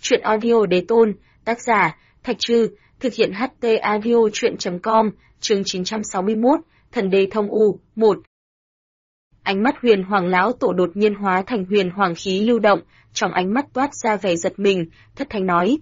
Truyện audio đế tôn, tác giả, Thạch Trư, thực hiện HT audio truyện.com, chương 961, Thần đế thông u, 1. Ánh mắt Huyền Hoàng lão tổ đột nhiên hóa thành huyền hoàng khí lưu động, trong ánh mắt toát ra vẻ giật mình, thất thanh nói: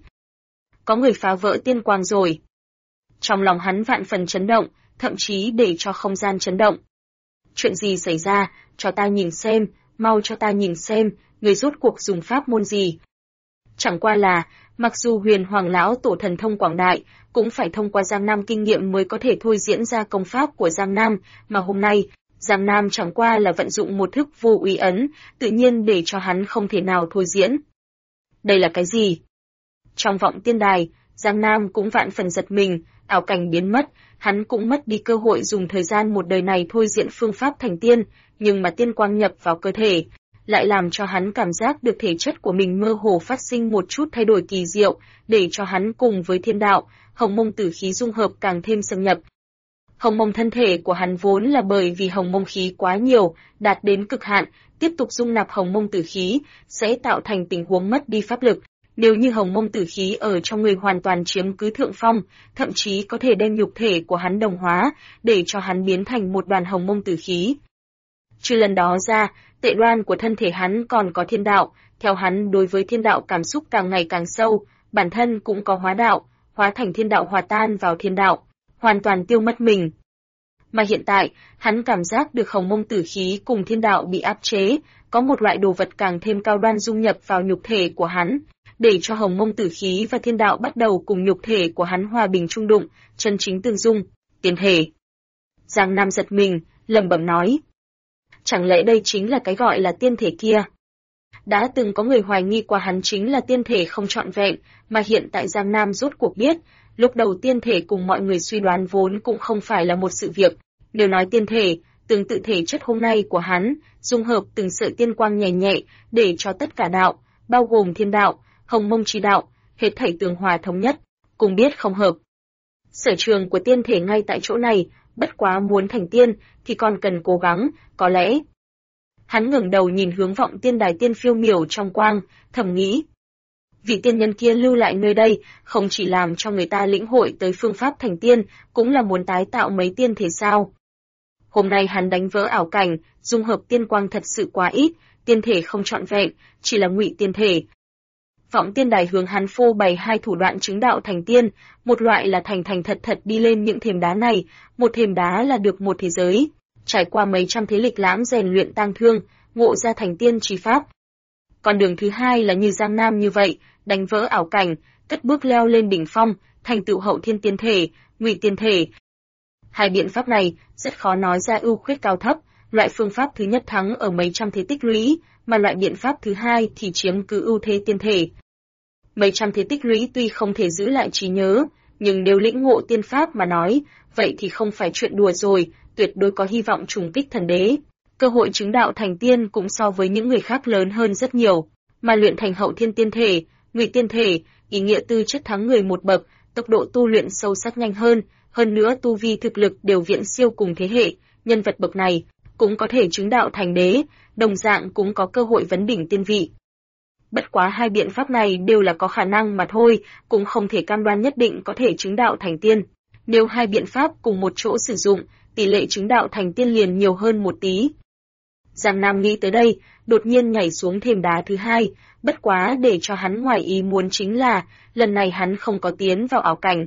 có người phá vỡ tiên quang rồi. Trong lòng hắn vạn phần chấn động, thậm chí để cho không gian chấn động. Chuyện gì xảy ra, cho ta nhìn xem, mau cho ta nhìn xem, người rốt cuộc dùng pháp môn gì. Chẳng qua là, mặc dù Huyền Hoàng lão tổ thần thông quảng đại, cũng phải thông qua Giang Nam kinh nghiệm mới có thể thôi diễn ra công pháp của Giang Nam, mà hôm nay, Giang Nam chẳng qua là vận dụng một thức vô úy ấn, tự nhiên để cho hắn không thể nào thôi diễn. Đây là cái gì? Trong vọng tiên đài, Giang Nam cũng vạn phần giật mình, ảo cảnh biến mất, hắn cũng mất đi cơ hội dùng thời gian một đời này thôi diễn phương pháp thành tiên, nhưng mà tiên quang nhập vào cơ thể, lại làm cho hắn cảm giác được thể chất của mình mơ hồ phát sinh một chút thay đổi kỳ diệu, để cho hắn cùng với thiên đạo, hồng mông tử khí dung hợp càng thêm xâm nhập. Hồng mông thân thể của hắn vốn là bởi vì hồng mông khí quá nhiều, đạt đến cực hạn, tiếp tục dung nạp hồng mông tử khí, sẽ tạo thành tình huống mất đi pháp lực. Nếu như hồng mông tử khí ở trong người hoàn toàn chiếm cứ thượng phong, thậm chí có thể đem nhục thể của hắn đồng hóa, để cho hắn biến thành một đoàn hồng mông tử khí. Trừ lần đó ra, tệ đoan của thân thể hắn còn có thiên đạo, theo hắn đối với thiên đạo cảm xúc càng ngày càng sâu, bản thân cũng có hóa đạo, hóa thành thiên đạo hòa tan vào thiên đạo, hoàn toàn tiêu mất mình. Mà hiện tại, hắn cảm giác được hồng mông tử khí cùng thiên đạo bị áp chế, có một loại đồ vật càng thêm cao đoan dung nhập vào nhục thể của hắn, để cho hồng mông tử khí và thiên đạo bắt đầu cùng nhục thể của hắn hòa bình chung đụng, chân chính tương dung, tiên thể. Giang Nam giật mình, lẩm bẩm nói: chẳng lẽ đây chính là cái gọi là tiên thể kia? Đã từng có người hoài nghi qua hắn chính là tiên thể không trọn vẹn, mà hiện tại Giang Nam rốt cuộc biết, lúc đầu tiên thể cùng mọi người suy đoán vốn cũng không phải là một sự việc. Nếu nói tiên thể, tương tự thể chất hôm nay của hắn, dung hợp từng sợi tiên quang nhẹ nhẹ, để cho tất cả đạo, bao gồm thiên đạo, hồng mông chi đạo, hết thảy tường hòa thống nhất, cùng biết không hợp. Sở trường của tiên thể ngay tại chỗ này, bất quá muốn thành tiên thì còn cần cố gắng, có lẽ. Hắn ngẩng đầu nhìn hướng vọng tiên đài tiên phiêu miểu trong quang, thầm nghĩ: vị tiên nhân kia lưu lại nơi đây, không chỉ làm cho người ta lĩnh hội tới phương pháp thành tiên, cũng là muốn tái tạo mấy tiên thể sao. Hôm nay hắn đánh vỡ ảo cảnh, dung hợp tiên quang thật sự quá ít, tiên thể không trọn vẹn, chỉ là ngụy tiên thể. Vọng tiên đài hướng hắn phô bày hai thủ đoạn chứng đạo thành tiên, một loại là thành thật thật đi lên những thềm đá này, một thềm đá là được một thế giới, trải qua mấy trăm thế lịch lãm rèn luyện tang thương, ngộ ra thành tiên chi pháp. Còn đường thứ hai là như Giang Nam như vậy, đánh vỡ ảo cảnh, cất bước leo lên đỉnh phong, thành tựu hậu thiên tiên thể, ngụy tiên thể. Hai biện pháp này rất khó nói ra ưu khuyết cao thấp, loại phương pháp thứ nhất thắng ở mấy trăm thế tích lũy, mà loại biện pháp thứ hai thì chiếm cứ ưu thế tiên thể. Mấy trăm thế tích lũy tuy không thể giữ lại trí nhớ, nhưng nếu lĩnh ngộ tiên pháp mà nói, vậy thì không phải chuyện đùa rồi, tuyệt đối có hy vọng trùng kích thần đế. Cơ hội chứng đạo thành tiên cũng so với những người khác lớn hơn rất nhiều, mà luyện thành hậu thiên tiên thể, ngụy tiên thể, ý nghĩa tư chất thắng người một bậc, tốc độ tu luyện sâu sắc nhanh hơn nữa tu vi thực lực đều viễn siêu cùng thế hệ, nhân vật bậc này cũng có thể chứng đạo thành đế, đồng dạng cũng có cơ hội vấn đỉnh tiên vị. Bất quá hai biện pháp này đều là có khả năng mà thôi, cũng không thể cam đoan nhất định có thể chứng đạo thành tiên. Nếu hai biện pháp cùng một chỗ sử dụng, tỷ lệ chứng đạo thành tiên liền nhiều hơn một tí. Giang Nam nghĩ tới đây, đột nhiên nhảy xuống thềm đá thứ hai, bất quá để cho hắn ngoài ý muốn chính là, lần này hắn không có tiến vào ảo cảnh.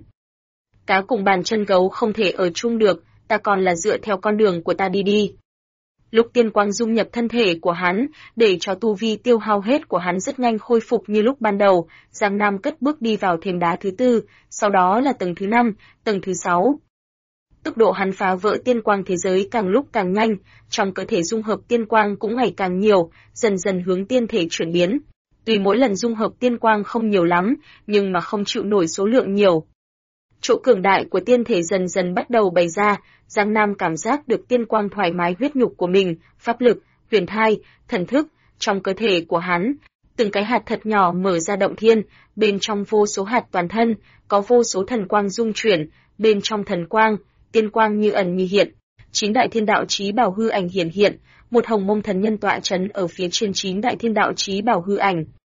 Cá cùng bàn chân gấu không thể ở chung được, ta còn là dựa theo con đường của ta đi. Lúc tiên quang dung nhập thân thể của hắn, để cho tu vi tiêu hao hết của hắn rất nhanh khôi phục như lúc ban đầu, Giang Nam cất bước đi vào thềm đá thứ tư, sau đó là tầng thứ 5, tầng thứ 6. Tốc độ hắn phá vỡ tiên quang thế giới càng lúc càng nhanh, trong cơ thể dung hợp tiên quang cũng ngày càng nhiều, dần dần hướng tiên thể chuyển biến. Tuy mỗi lần dung hợp tiên quang không nhiều lắm, nhưng mà không chịu nổi số lượng nhiều. Chỗ cường đại của tiên thể dần dần bắt đầu bày ra, Giang Nam cảm giác được tiên quang thoải mái huyết nhục của mình, pháp lực, huyền thai, thần thức, trong cơ thể của hắn. Từng cái hạt thật nhỏ mở ra động thiên, bên trong vô số hạt toàn thân, có vô số thần quang dung chuyển, bên trong thần quang, tiên quang như ẩn như hiện. 9 đại thiên đạo chí bảo hư ảnh hiển hiện, một hồng mông thần nhân tọa trấn ở phía trên 9 đại thiên đạo chí bảo hư ảnh.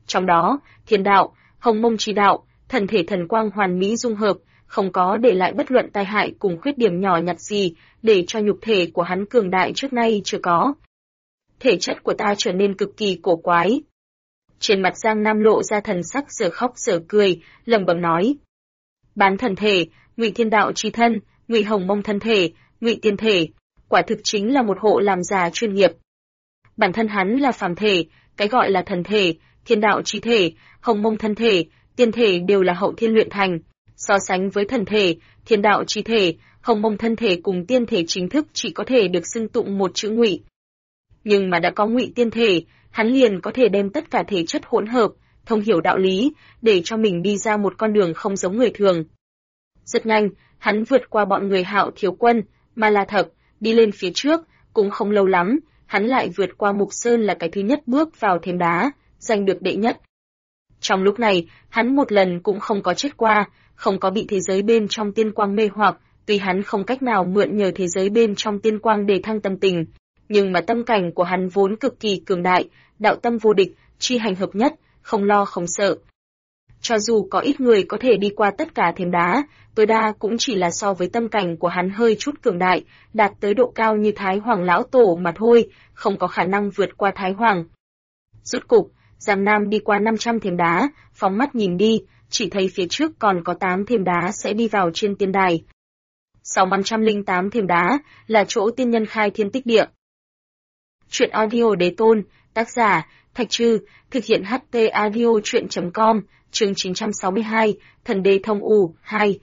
Trong đó, thiên đạo, hồng mông chi đạo, thần thể thần quang hoàn mỹ dung hợp, không có để lại bất luận tai hại cùng khuyết điểm nhỏ nhặt gì, để cho nhục thể của hắn cường đại trước nay chưa có. Thể chất của ta trở nên cực kỳ cổ quái. Trên mặt Giang Nam lộ ra thần sắc giờ khóc giờ cười, lẩm bẩm nói: Bán thần thể, Ngụy Thiên Đạo chi thân, Ngụy Hồng Mông thân thể, Ngụy Tiên thể, quả thực chính là một hộ làm già chuyên nghiệp. Bản thân hắn là phàm thể, cái gọi là thần thể, Thiên Đạo chi thể, Hồng Mông thân thể, Tiên thể đều là hậu thiên luyện thành. So sánh với thần thể, Thiên Đạo chi thể, Hồng Mông thân thể cùng Tiên thể chính thức chỉ có thể được xưng tụng một chữ Ngụy. Nhưng mà đã có Ngụy Tiên thể, hắn liền có thể đem tất cả thể chất hỗn hợp, thông hiểu đạo lý, để cho mình đi ra một con đường không giống người thường. Rất nhanh, hắn vượt qua bọn người Hạo Thiếu Quân, Ma La Thập, đi lên phía trước, cũng không lâu lắm, hắn lại vượt qua Mục Sơn là cái thứ nhất bước vào thềm đá, giành được đệ nhất. Trong lúc này, hắn một lần cũng không có chết qua, không có bị thế giới bên trong tiên quang mê hoặc, tuy hắn không cách nào mượn nhờ thế giới bên trong tiên quang để thăng tâm tình, nhưng mà tâm cảnh của hắn vốn cực kỳ cường đại, đạo tâm vô địch, chi hành hợp nhất, không lo không sợ. Cho dù có ít người có thể đi qua tất cả thềm đá, tối đa cũng chỉ là so với tâm cảnh của hắn hơi chút cường đại, đạt tới độ cao như Thái Hoàng Lão Tổ mà thôi, không có khả năng vượt qua Thái Hoàng. Rốt cục, Giang Nam đi qua 500 thềm đá, phóng mắt nhìn đi, chỉ thấy phía trước còn có 8 thềm đá sẽ đi vào trên tiên đài. Sau 108 thềm đá là chỗ tiên nhân khai thiên tích địa. Truyện audio Đế Tôn, tác giả Thạch Trư, thực hiện HT audio truyện.com, chương 962, Thần Đế Thông U 2.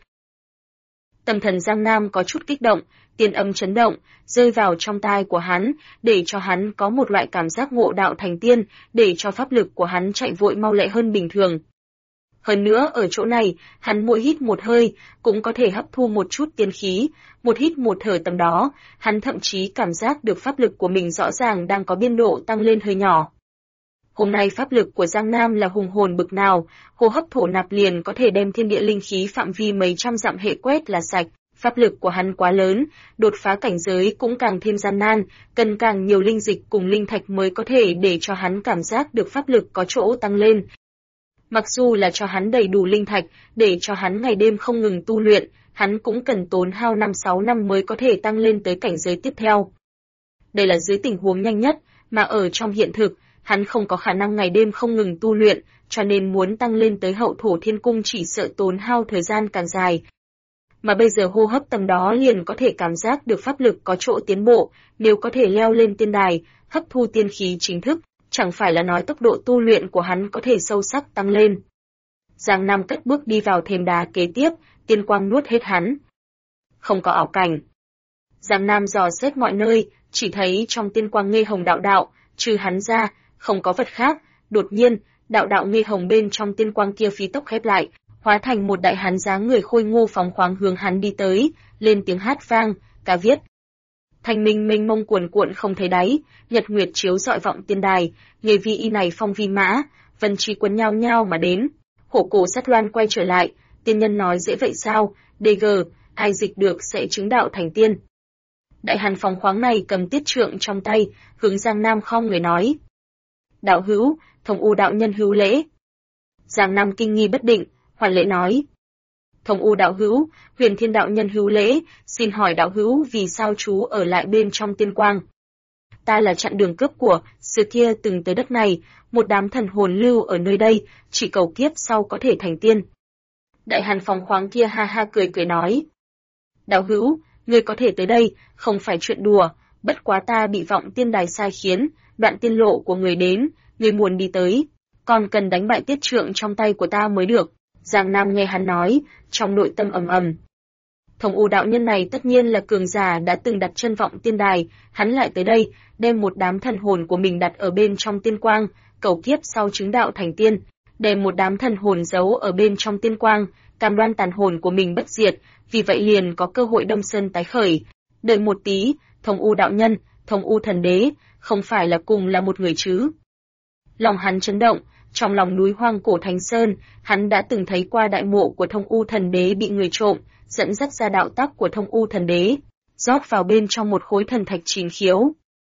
Tâm thần Giang Nam có chút kích động, tiên âm chấn động, rơi vào trong tai của hắn, để cho hắn có một loại cảm giác ngộ đạo thành tiên, để cho pháp lực của hắn chạy vội mau lẹ hơn bình thường. Hơn nữa ở chỗ này, hắn mỗi hít một hơi, cũng có thể hấp thu một chút tiên khí, một hít một thở tầm đó, hắn thậm chí cảm giác được pháp lực của mình rõ ràng đang có biên độ tăng lên hơi nhỏ. Hôm nay pháp lực của Giang Nam là hùng hồn bực nào, hô hấp thổ nạp liền có thể đem thiên địa linh khí phạm vi mấy trăm dặm hệ quét là sạch, pháp lực của hắn quá lớn, đột phá cảnh giới cũng càng thêm gian nan, cần càng nhiều linh dịch cùng linh thạch mới có thể để cho hắn cảm giác được pháp lực có chỗ tăng lên. Mặc dù là cho hắn đầy đủ linh thạch, để cho hắn ngày đêm không ngừng tu luyện, hắn cũng cần tốn hao 5-6 năm mới có thể tăng lên tới cảnh giới tiếp theo. Đây là dưới tình huống nhanh nhất, mà ở trong hiện thực, hắn không có khả năng ngày đêm không ngừng tu luyện, cho nên muốn tăng lên tới hậu thổ thiên cung chỉ sợ tốn hao thời gian càng dài. Mà bây giờ hô hấp tầm đó liền có thể cảm giác được pháp lực có chỗ tiến bộ, nếu có thể leo lên tiên đài, hấp thu tiên khí chính thức, chẳng phải là nói tốc độ tu luyện của hắn có thể sâu sắc tăng lên. Giang Nam cất bước đi vào thềm đá kế tiếp, tiên quang nuốt hết hắn. Không có ảo cảnh. Giang Nam dò xét mọi nơi, chỉ thấy trong tiên quang ngây hồng đạo đạo, trừ hắn ra, không có vật khác. Đột nhiên, đạo đạo ngây hồng bên trong tiên quang kia phi tốc khép lại, hóa thành một đại hán dáng người khôi ngô phóng khoáng hướng hắn đi tới, lên tiếng hát vang, ca viết. Thanh minh mênh mông cuồn cuộn không thấy đáy, nhật nguyệt chiếu rọi vọng tiên đài, nghề vi y này phong vi mã, vân trí quấn nhau nhau mà đến. Hổ cổ sát loan quay trở lại, tiên nhân nói dễ vậy sao, DG, ai dịch được sẽ chứng đạo thành tiên. Đại hàn phóng khoáng này cầm tiết trượng trong tay, hướng Giang Nam khom người nói. Đạo hữu, Thông U đạo nhân hữu lễ. Giang Nam kinh nghi bất định, hoàn lễ nói. Thông U đạo hữu, Huyền Thiên đạo nhân hữu lễ, xin hỏi đạo hữu vì sao chú ở lại bên trong tiên quang. Ta là chặn đường cướp của, xưa kia từng tới đất này, một đám thần hồn lưu ở nơi đây, chỉ cầu kiếp sau có thể thành tiên. Đại hàn phóng khoáng kia ha ha cười cười nói. Đạo hữu, ngươi có thể tới đây, không phải chuyện đùa, bất quá ta bị vọng tiên đài sai khiến, đoạn tiên lộ của người đến, người muốn đi tới, còn cần đánh bại tiết trượng trong tay của ta mới được. Giang Nam nghe hắn nói, trong nội tâm ầm ầm. Thông U đạo nhân này tất nhiên là cường giả đã từng đặt chân vọng tiên đài, hắn lại tới đây, đem một đám thần hồn của mình đặt ở bên trong tiên quang, cầu kiếp sau chứng đạo thành tiên, đem một đám thần hồn giấu ở bên trong tiên quang, cam đoan tàn hồn của mình bất diệt, vì vậy liền có cơ hội Đông Sơn tái khởi. Đợi một tí, Thông U đạo nhân, Thông U thần đế, không phải là cùng là một người chứ? Lòng hắn chấn động, trong lòng núi hoang cổ Thánh Sơn, hắn đã từng thấy qua đại mộ của Thông U thần đế bị người trộm, dẫn dắt ra đạo tắc của Thông U thần đế, rót vào bên trong một khối thần thạch chín khiếu.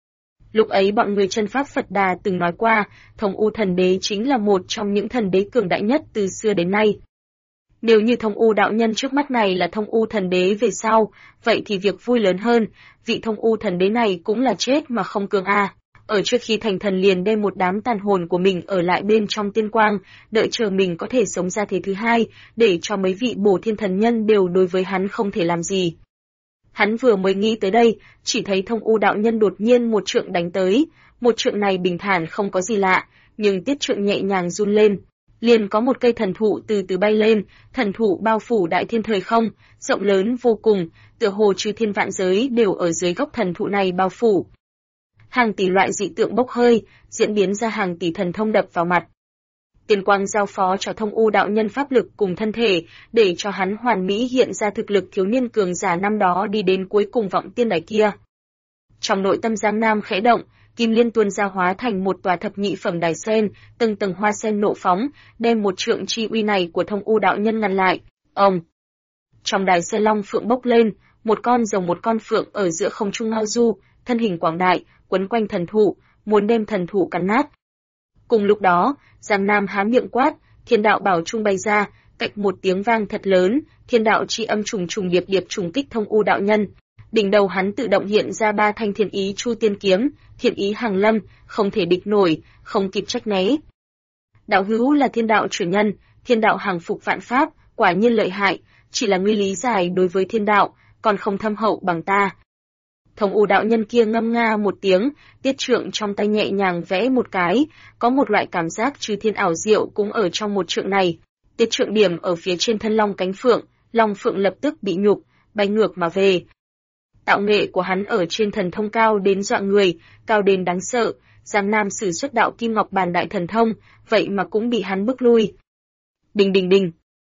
Lúc ấy bọn người chân pháp Phật Đà từng nói qua, Thông U Thần Đế chính là một trong những thần đế cường đại nhất từ xưa đến nay. Nếu như Thông U đạo nhân trước mắt này là Thông U Thần Đế về sau, vậy thì việc vui lớn hơn, vị Thông U Thần Đế này cũng là chết mà không cường a. Ở trước khi thành thần liền đem một đám tàn hồn của mình ở lại bên trong tiên quang, đợi chờ mình có thể sống ra thế thứ hai, để cho mấy vị bổ thiên thần nhân đều đối với hắn không thể làm gì. Hắn vừa mới nghĩ tới đây, chỉ thấy Thông U đạo nhân đột nhiên một trượng đánh tới, một trượng này bình thản không có gì lạ, nhưng tiết trượng nhẹ nhàng run lên. Liền có một cây thần thụ từ từ bay lên, thần thụ bao phủ đại thiên thời không, rộng lớn vô cùng, tựa hồ chư thiên vạn giới đều ở dưới gốc thần thụ này bao phủ. Hàng tỷ loại dị tượng bốc hơi, diễn biến ra hàng tỷ thần thông đập vào mặt. Tiên quang giao phó cho Thông U đạo nhân pháp lực cùng thân thể, để cho hắn hoàn mỹ hiện ra thực lực thiếu niên cường giả năm đó đi đến cuối cùng vọng tiên đài kia. Trong nội tâm Giang Nam khẽ động, kim liên tuôn ra hóa thành một tòa thập nhị phẩm đài sen, từng tầng hoa sen nộ phóng, đem một trượng chi uy này của Thông U đạo nhân ngăn lại. Ông! Trong đài sen long phượng bốc lên, một con rồng một con phượng ở giữa không trung ngao du, thân hình quảng đại, quấn quanh thần thụ, muốn đem thần thụ cắn nát. Cùng lúc đó, Giang Nam há miệng quát, thiên đạo bảo trung bay ra, cạch một tiếng vang thật lớn, thiên đạo chi âm trùng trùng điệp điệp trùng kích Thông U đạo nhân. Đỉnh đầu hắn tự động hiện ra ba thanh thiên ý chu tiên kiếm, thiên ý hàng lâm, không thể địch nổi, không kịp trách né. Đạo hữu là thiên đạo chủ nhân, thiên đạo hàng phục vạn pháp, quả nhiên lợi hại, chỉ là ngươi lý giải đối với thiên đạo, còn không thâm hậu bằng ta. Thông U đạo nhân kia ngâm nga một tiếng, tiết trượng trong tay nhẹ nhàng vẽ một cái, có một loại cảm giác chư thiên ảo diệu cũng ở trong một trượng này. Tiết trượng điểm ở phía trên thân long cánh phượng, long phượng lập tức bị nhục, bay ngược mà về. Tạo nghệ của hắn ở trên thần thông cao đến dọa người, cao đến đáng sợ, Giang Nam sử xuất đạo kim ngọc bàn đại thần thông, vậy mà cũng bị hắn bức lui. Đình đình đình.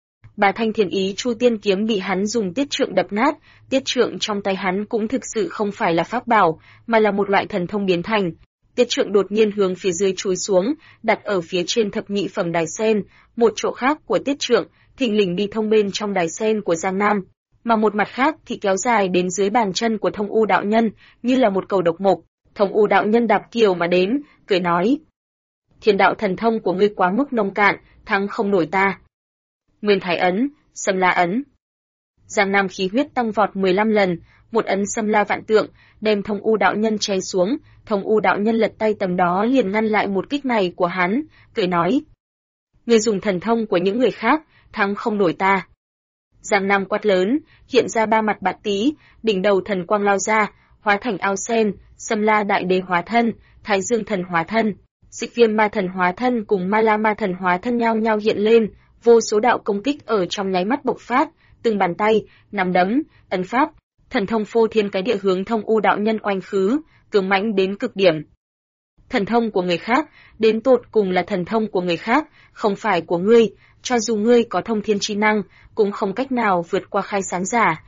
Bà thanh thiên ý chu tiên kiếm bị hắn dùng tiết trượng đập nát, tiết trượng trong tay hắn cũng thực sự không phải là pháp bảo, mà là một loại thần thông biến thành. Tiết trượng đột nhiên hướng phía dưới chúi xuống, đặt ở phía trên thập nhị phẩm đài sen, một chỗ khác của tiết trượng, thình lình đi thông bên trong đài sen của Giang Nam, mà một mặt khác thì kéo dài đến dưới bàn chân của Thông U đạo nhân, như là một cầu độc mộc. Thông U đạo nhân đạp kiều mà đến, cười nói: Thiên đạo thần thông của ngươi quá mức nông cạn, thắng không nổi ta. Nguyên Thái ấn, Sâm La ấn. Giang Nam khí huyết tăng vọt 15 lần, một ấn Sâm La vạn tượng, đem Thông U đạo nhân che xuống, Thông U đạo nhân lật tay tầm đó liền ngăn lại một kích này của hắn, cười nói: Ngươi dùng thần thông của những người khác, thắng không nổi ta. Giang Nam quát lớn, hiện ra ba mặt bạt tí, đỉnh đầu thần quang lao ra, hóa thành ao sen, Sâm La đại đế hóa thân, Thái Dương thần hóa thân, Xích Viêm ma thần hóa thân cùng Ma La ma thần hóa thân nhao nhao hiện lên, vô số đạo công kích ở trong nháy mắt bộc phát, từng bàn tay, nắm đấm, ấn pháp, thần thông phô thiên cái địa hướng Thông U đạo nhân oanh khứ, cường mãnh đến cực điểm. Thần thông của người khác, đến tột cùng là thần thông của người khác, không phải của ngươi, cho dù ngươi có thông thiên chi năng, cũng không cách nào vượt qua khai sáng giả.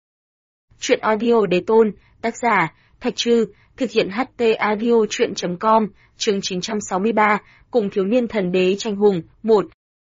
Truyện audio Đế Tôn, tác giả, Thạch Trư, thực hiện HT audio truyện.com, chương 963, cùng thiếu niên thần đế tranh hùng, 1.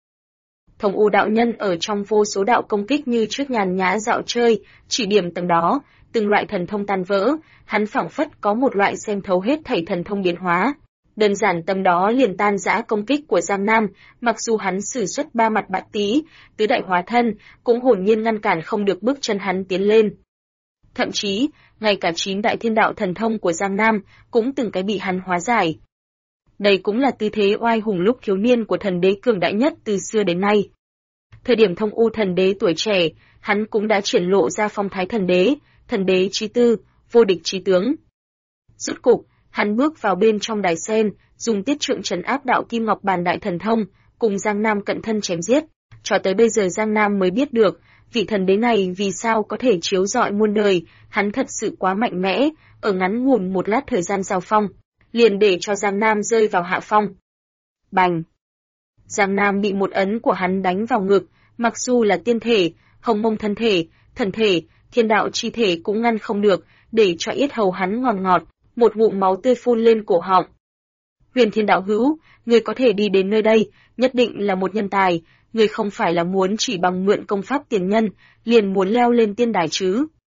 Thông U đạo nhân ở trong vô số đạo công kích như trước nhàn nhã dạo chơi, chỉ điểm tầng đó, từng loại thần thông tan vỡ, hắn phảng phất có một loại xem thấu hết thảy thần thông biến hóa. Đơn giản tầm đó liền tan rã công kích của Giang Nam, mặc dù hắn sử xuất ba mặt bạt tí, tứ đại hóa thân, cũng hồn nhiên ngăn cản không được bước chân hắn tiến lên. Thậm chí, ngay cả 9 đại thiên đạo thần thông của Giang Nam, cũng từng cái bị hắn hóa giải. Đây cũng là tư thế oai hùng lúc thiếu niên của thần đế cường đại nhất từ xưa đến nay. Thời điểm Thông U thần đế tuổi trẻ, hắn cũng đã triển lộ ra phong thái thần đế chí tư, vô địch chí tướng. Rốt cục, hắn bước vào bên trong đài sen, dùng tiết trượng trấn áp đạo kim ngọc bàn đại thần thông, cùng Giang Nam cận thân chém giết. Cho tới bây giờ Giang Nam mới biết được, vị thần đế này vì sao có thể chiếu rọi muôn đời, hắn thật sự quá mạnh mẽ, ở ngắn ngủn một lát thời gian giao phong, liền để cho Giang Nam rơi vào hạ phong. Bành! Giang Nam bị một ấn của hắn đánh vào ngực, mặc dù là tiên thể, hồng mông thân thể, thần thể, thiên đạo chi thể cũng ngăn không được, để cho yết hầu hắn ngọt ngọt, một ngụm máu tươi phun lên cổ họng. Huyền Thiên đạo hữu, người có thể đi đến nơi đây, nhất định là một nhân tài, người không phải là muốn chỉ bằng mượn công pháp tiền nhân, liền muốn leo lên tiên đài chứ.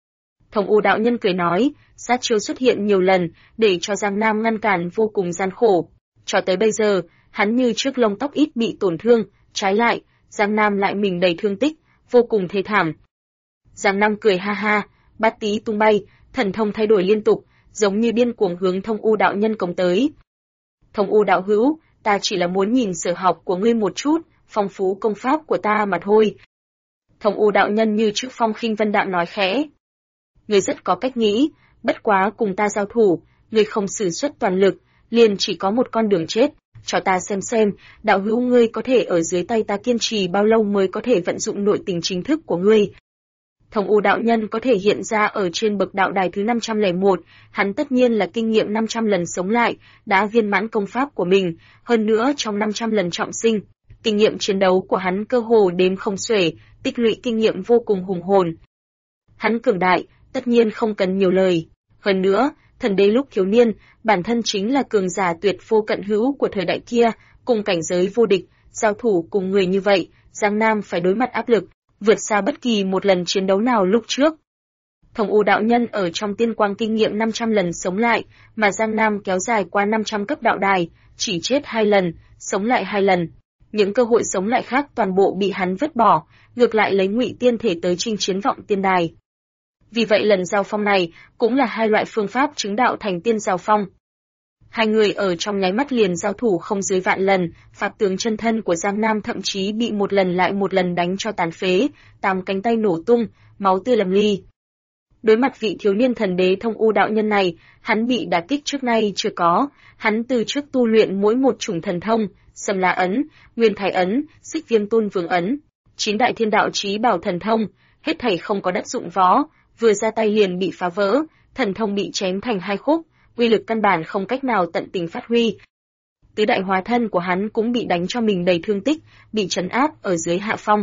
Thông U đạo nhân cười nói, sát chiêu xuất hiện nhiều lần, để cho Giang Nam ngăn cản vô cùng gian khổ. Cho tới bây giờ, hắn như trước lông tóc ít bị tổn thương, trái lại, Giang Nam lại mình đầy thương tích, vô cùng thê thảm. Giang Nam cười ha ha, bát tí tung bay, thần thông thay đổi liên tục, giống như điên cuồng hướng Thông U đạo nhân công tới. Thông U đạo hữu, ta chỉ là muốn nhìn sở học của ngươi một chút, phong phú công pháp của ta mà thôi. Thông U đạo nhân như trước phong khinh vân đạm nói khẽ. Ngươi rất có cách nghĩ, bất quá cùng ta giao thủ, ngươi không sử xuất toàn lực, liền chỉ có một con đường chết. Cho ta xem, đạo hữu ngươi có thể ở dưới tay ta kiên trì bao lâu mới có thể vận dụng nội tình chính thức của ngươi. Thông U đạo nhân có thể hiện ra ở trên bậc đạo đài thứ 501, hắn tất nhiên là kinh nghiệm 500 lần sống lại, đã viên mãn công pháp của mình, hơn nữa trong 500 lần trọng sinh, kinh nghiệm chiến đấu của hắn cơ hồ đếm không xuể, tích lũy kinh nghiệm vô cùng hùng hồn. Hắn cường đại, tất nhiên không cần nhiều lời. Hơn nữa, thần đế lúc thiếu niên, bản thân chính là cường giả tuyệt vô cận hữu của thời đại kia, cùng cảnh giới vô địch, giao thủ cùng người như vậy, Giang Nam phải đối mặt áp lực, vượt xa bất kỳ một lần chiến đấu nào lúc trước. Thông U đạo nhân ở trong tiên quang kinh nghiệm 500 lần sống lại, mà Giang Nam kéo dài qua 500 cấp đạo đài, chỉ chết 2 lần, sống lại 2 lần. Những cơ hội sống lại khác toàn bộ bị hắn vứt bỏ, ngược lại lấy ngụy tiên thể tới chinh chiến vọng tiên đài. Vì vậy lần giao phong này cũng là hai loại phương pháp chứng đạo thành tiên giao phong. Hai người ở trong nháy mắt liền giao thủ không dưới vạn lần, pháp tướng chân thân của Giang Nam thậm chí bị một lần lại một lần đánh cho tàn phế, 8 cánh tay nổ tung, máu tươi lầm ly. Đối mặt vị thiếu niên thần đế Thông U đạo nhân này, hắn bị đả kích trước nay chưa có, hắn từ trước tu luyện mỗi một chủng thần thông, Sâm La ấn, Nguyên Thái ấn, Xích Viêm Tôn Vương ấn, 9 đại thiên đạo chí bảo thần thông, hết thảy không có đất dụng võ, vừa ra tay liền bị phá vỡ, thần thông bị chém thành hai khúc, uy lực căn bản không cách nào tận tình phát huy. Tứ đại hóa thân của hắn cũng bị đánh cho mình đầy thương tích, bị trấn áp ở dưới hạ phong.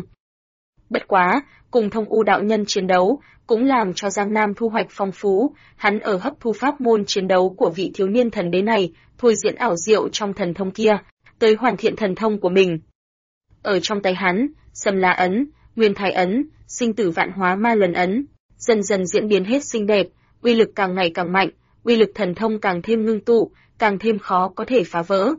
Bất quá, cùng Thông U đạo nhân chiến đấu, cũng làm cho Giang Nam thu hoạch phong phú, hắn ở hấp thu pháp môn chiến đấu của vị thiếu niên thần đế này, thôi diễn ảo diệu trong thần thông kia, tới hoàn thiện thần thông của mình. Ở trong tay hắn, Sâm La ấn, Nguyên Thái ấn, Sinh tử vạn hóa ma luân ấn, dần dần diễn biến hết xinh đẹp, uy lực càng ngày càng mạnh, uy lực thần thông càng thêm ngưng tụ, càng thêm khó có thể phá vỡ.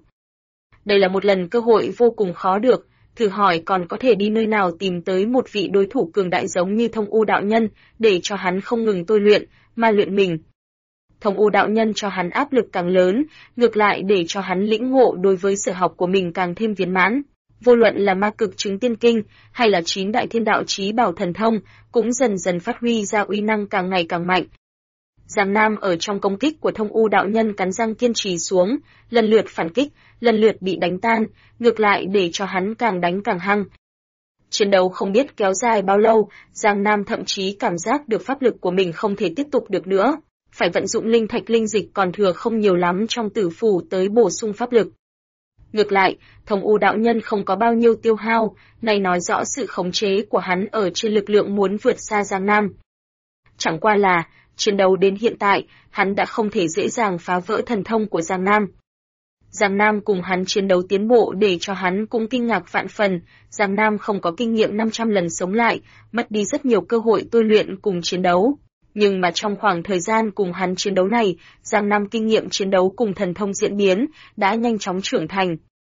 Đây là một lần cơ hội vô cùng khó được, thử hỏi còn có thể đi nơi nào tìm tới một vị đối thủ cường đại giống như Thông U đạo nhân, để cho hắn không ngừng tôi luyện, mà luyện mình. Thông U đạo nhân cho hắn áp lực càng lớn, ngược lại để cho hắn lĩnh ngộ đối với sở học của mình càng thêm viên mãn. Vô luận là ma cực chứng tiên kinh, hay là 9 đại thiên đạo chí bảo thần thông, cũng dần dần phát huy ra uy năng càng ngày càng mạnh. Giang Nam ở trong công kích của Thông U đạo nhân cắn răng kiên trì xuống, lần lượt phản kích, lần lượt bị đánh tan, ngược lại để cho hắn càng đánh càng hăng. Chiến đấu không biết kéo dài bao lâu, Giang Nam thậm chí cảm giác được pháp lực của mình không thể tiếp tục được nữa, phải vận dụng linh thạch linh dịch còn thừa không nhiều lắm trong tử phủ tới bổ sung pháp lực. Ngược lại, Thông U đạo nhân không có bao nhiêu tiêu hao, này nói rõ sự khống chế của hắn ở trên lực lượng muốn vượt xa Giang Nam. Chẳng qua là, chiến đấu đến hiện tại, hắn đã không thể dễ dàng phá vỡ thần thông của Giang Nam. Giang Nam cùng hắn chiến đấu tiến bộ để cho hắn cũng kinh ngạc vạn phần, Giang Nam không có kinh nghiệm 500 lần sống lại, mất đi rất nhiều cơ hội tôi luyện cùng chiến đấu. Nhưng mà trong khoảng thời gian cùng hắn chiến đấu này, Giang Nam kinh nghiệm chiến đấu cùng thần thông diễn biến, đã nhanh chóng trưởng thành.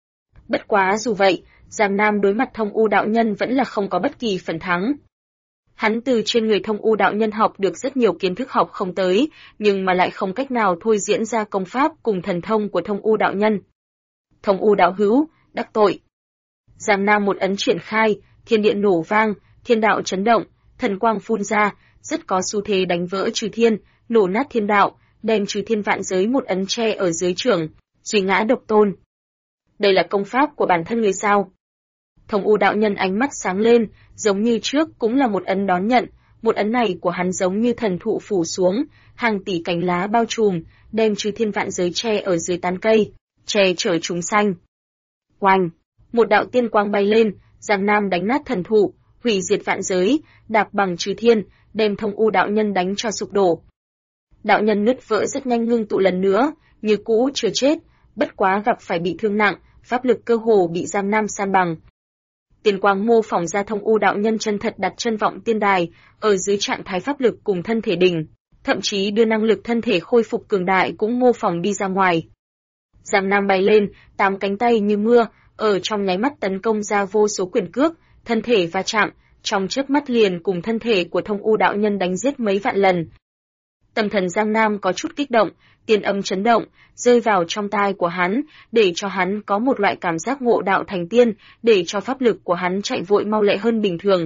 Bất quá dù vậy, Giang Nam đối mặt Thông U đạo nhân vẫn là không có bất kỳ phần thắng. Hắn từ trên người Thông U đạo nhân học được rất nhiều kiến thức học không tới, nhưng mà lại không cách nào thôi diễn ra công pháp cùng thần thông của Thông U đạo nhân. Thông U đạo hữu, đắc tội. Giang Nam một ấn triển khai, thiên điện nổ vang, thiên đạo chấn động, thần quang phun ra, rất có xu thế đánh vỡ trừ thiên, nổ nát thiên đạo, đem trừ thiên vạn giới một ấn che ở dưới trưởng, duy ngã độc tôn. Đây là công pháp của bản thân người sao? Thông U đạo nhân ánh mắt sáng lên, giống như trước cũng là một ấn đón nhận, một ấn này của hắn giống như thần thụ phủ xuống, hàng tỷ cành lá bao trùm, đem trừ thiên vạn giới che ở dưới tán cây, che chở chúng sanh. Oanh! Một đạo tiên quang bay lên, Giang Nam đánh nát thần thụ, hủy diệt vạn giới, đạp bằng trừ thiên, đem Thông U đạo nhân đánh cho sụp đổ. Đạo nhân nứt vỡ rất nhanh ngưng tụ lần nữa, như cũ chưa chết, bất quá gặp phải bị thương nặng, pháp lực cơ hồ bị Giang Nam san bằng. Tiền quang mô phỏng ra Thông U đạo nhân chân thật đặt chân vọng tiên đài, ở dưới trạng thái pháp lực cùng thân thể đỉnh, thậm chí đưa năng lực thân thể khôi phục cường đại cũng mô phỏng đi ra ngoài. Giang Nam bay lên, 8 cánh tay như mưa, ở trong nháy mắt tấn công ra vô số quyền cước, thân thể va chạm, trong chớp mắt liền cùng thân thể của Thông U đạo nhân đánh giết mấy vạn lần. Tâm thần Giang Nam có chút kích động, tiên âm chấn động, rơi vào trong tai của hắn, để cho hắn có một loại cảm giác ngộ đạo thành tiên, để cho pháp lực của hắn chạy vội mau lẹ hơn bình thường.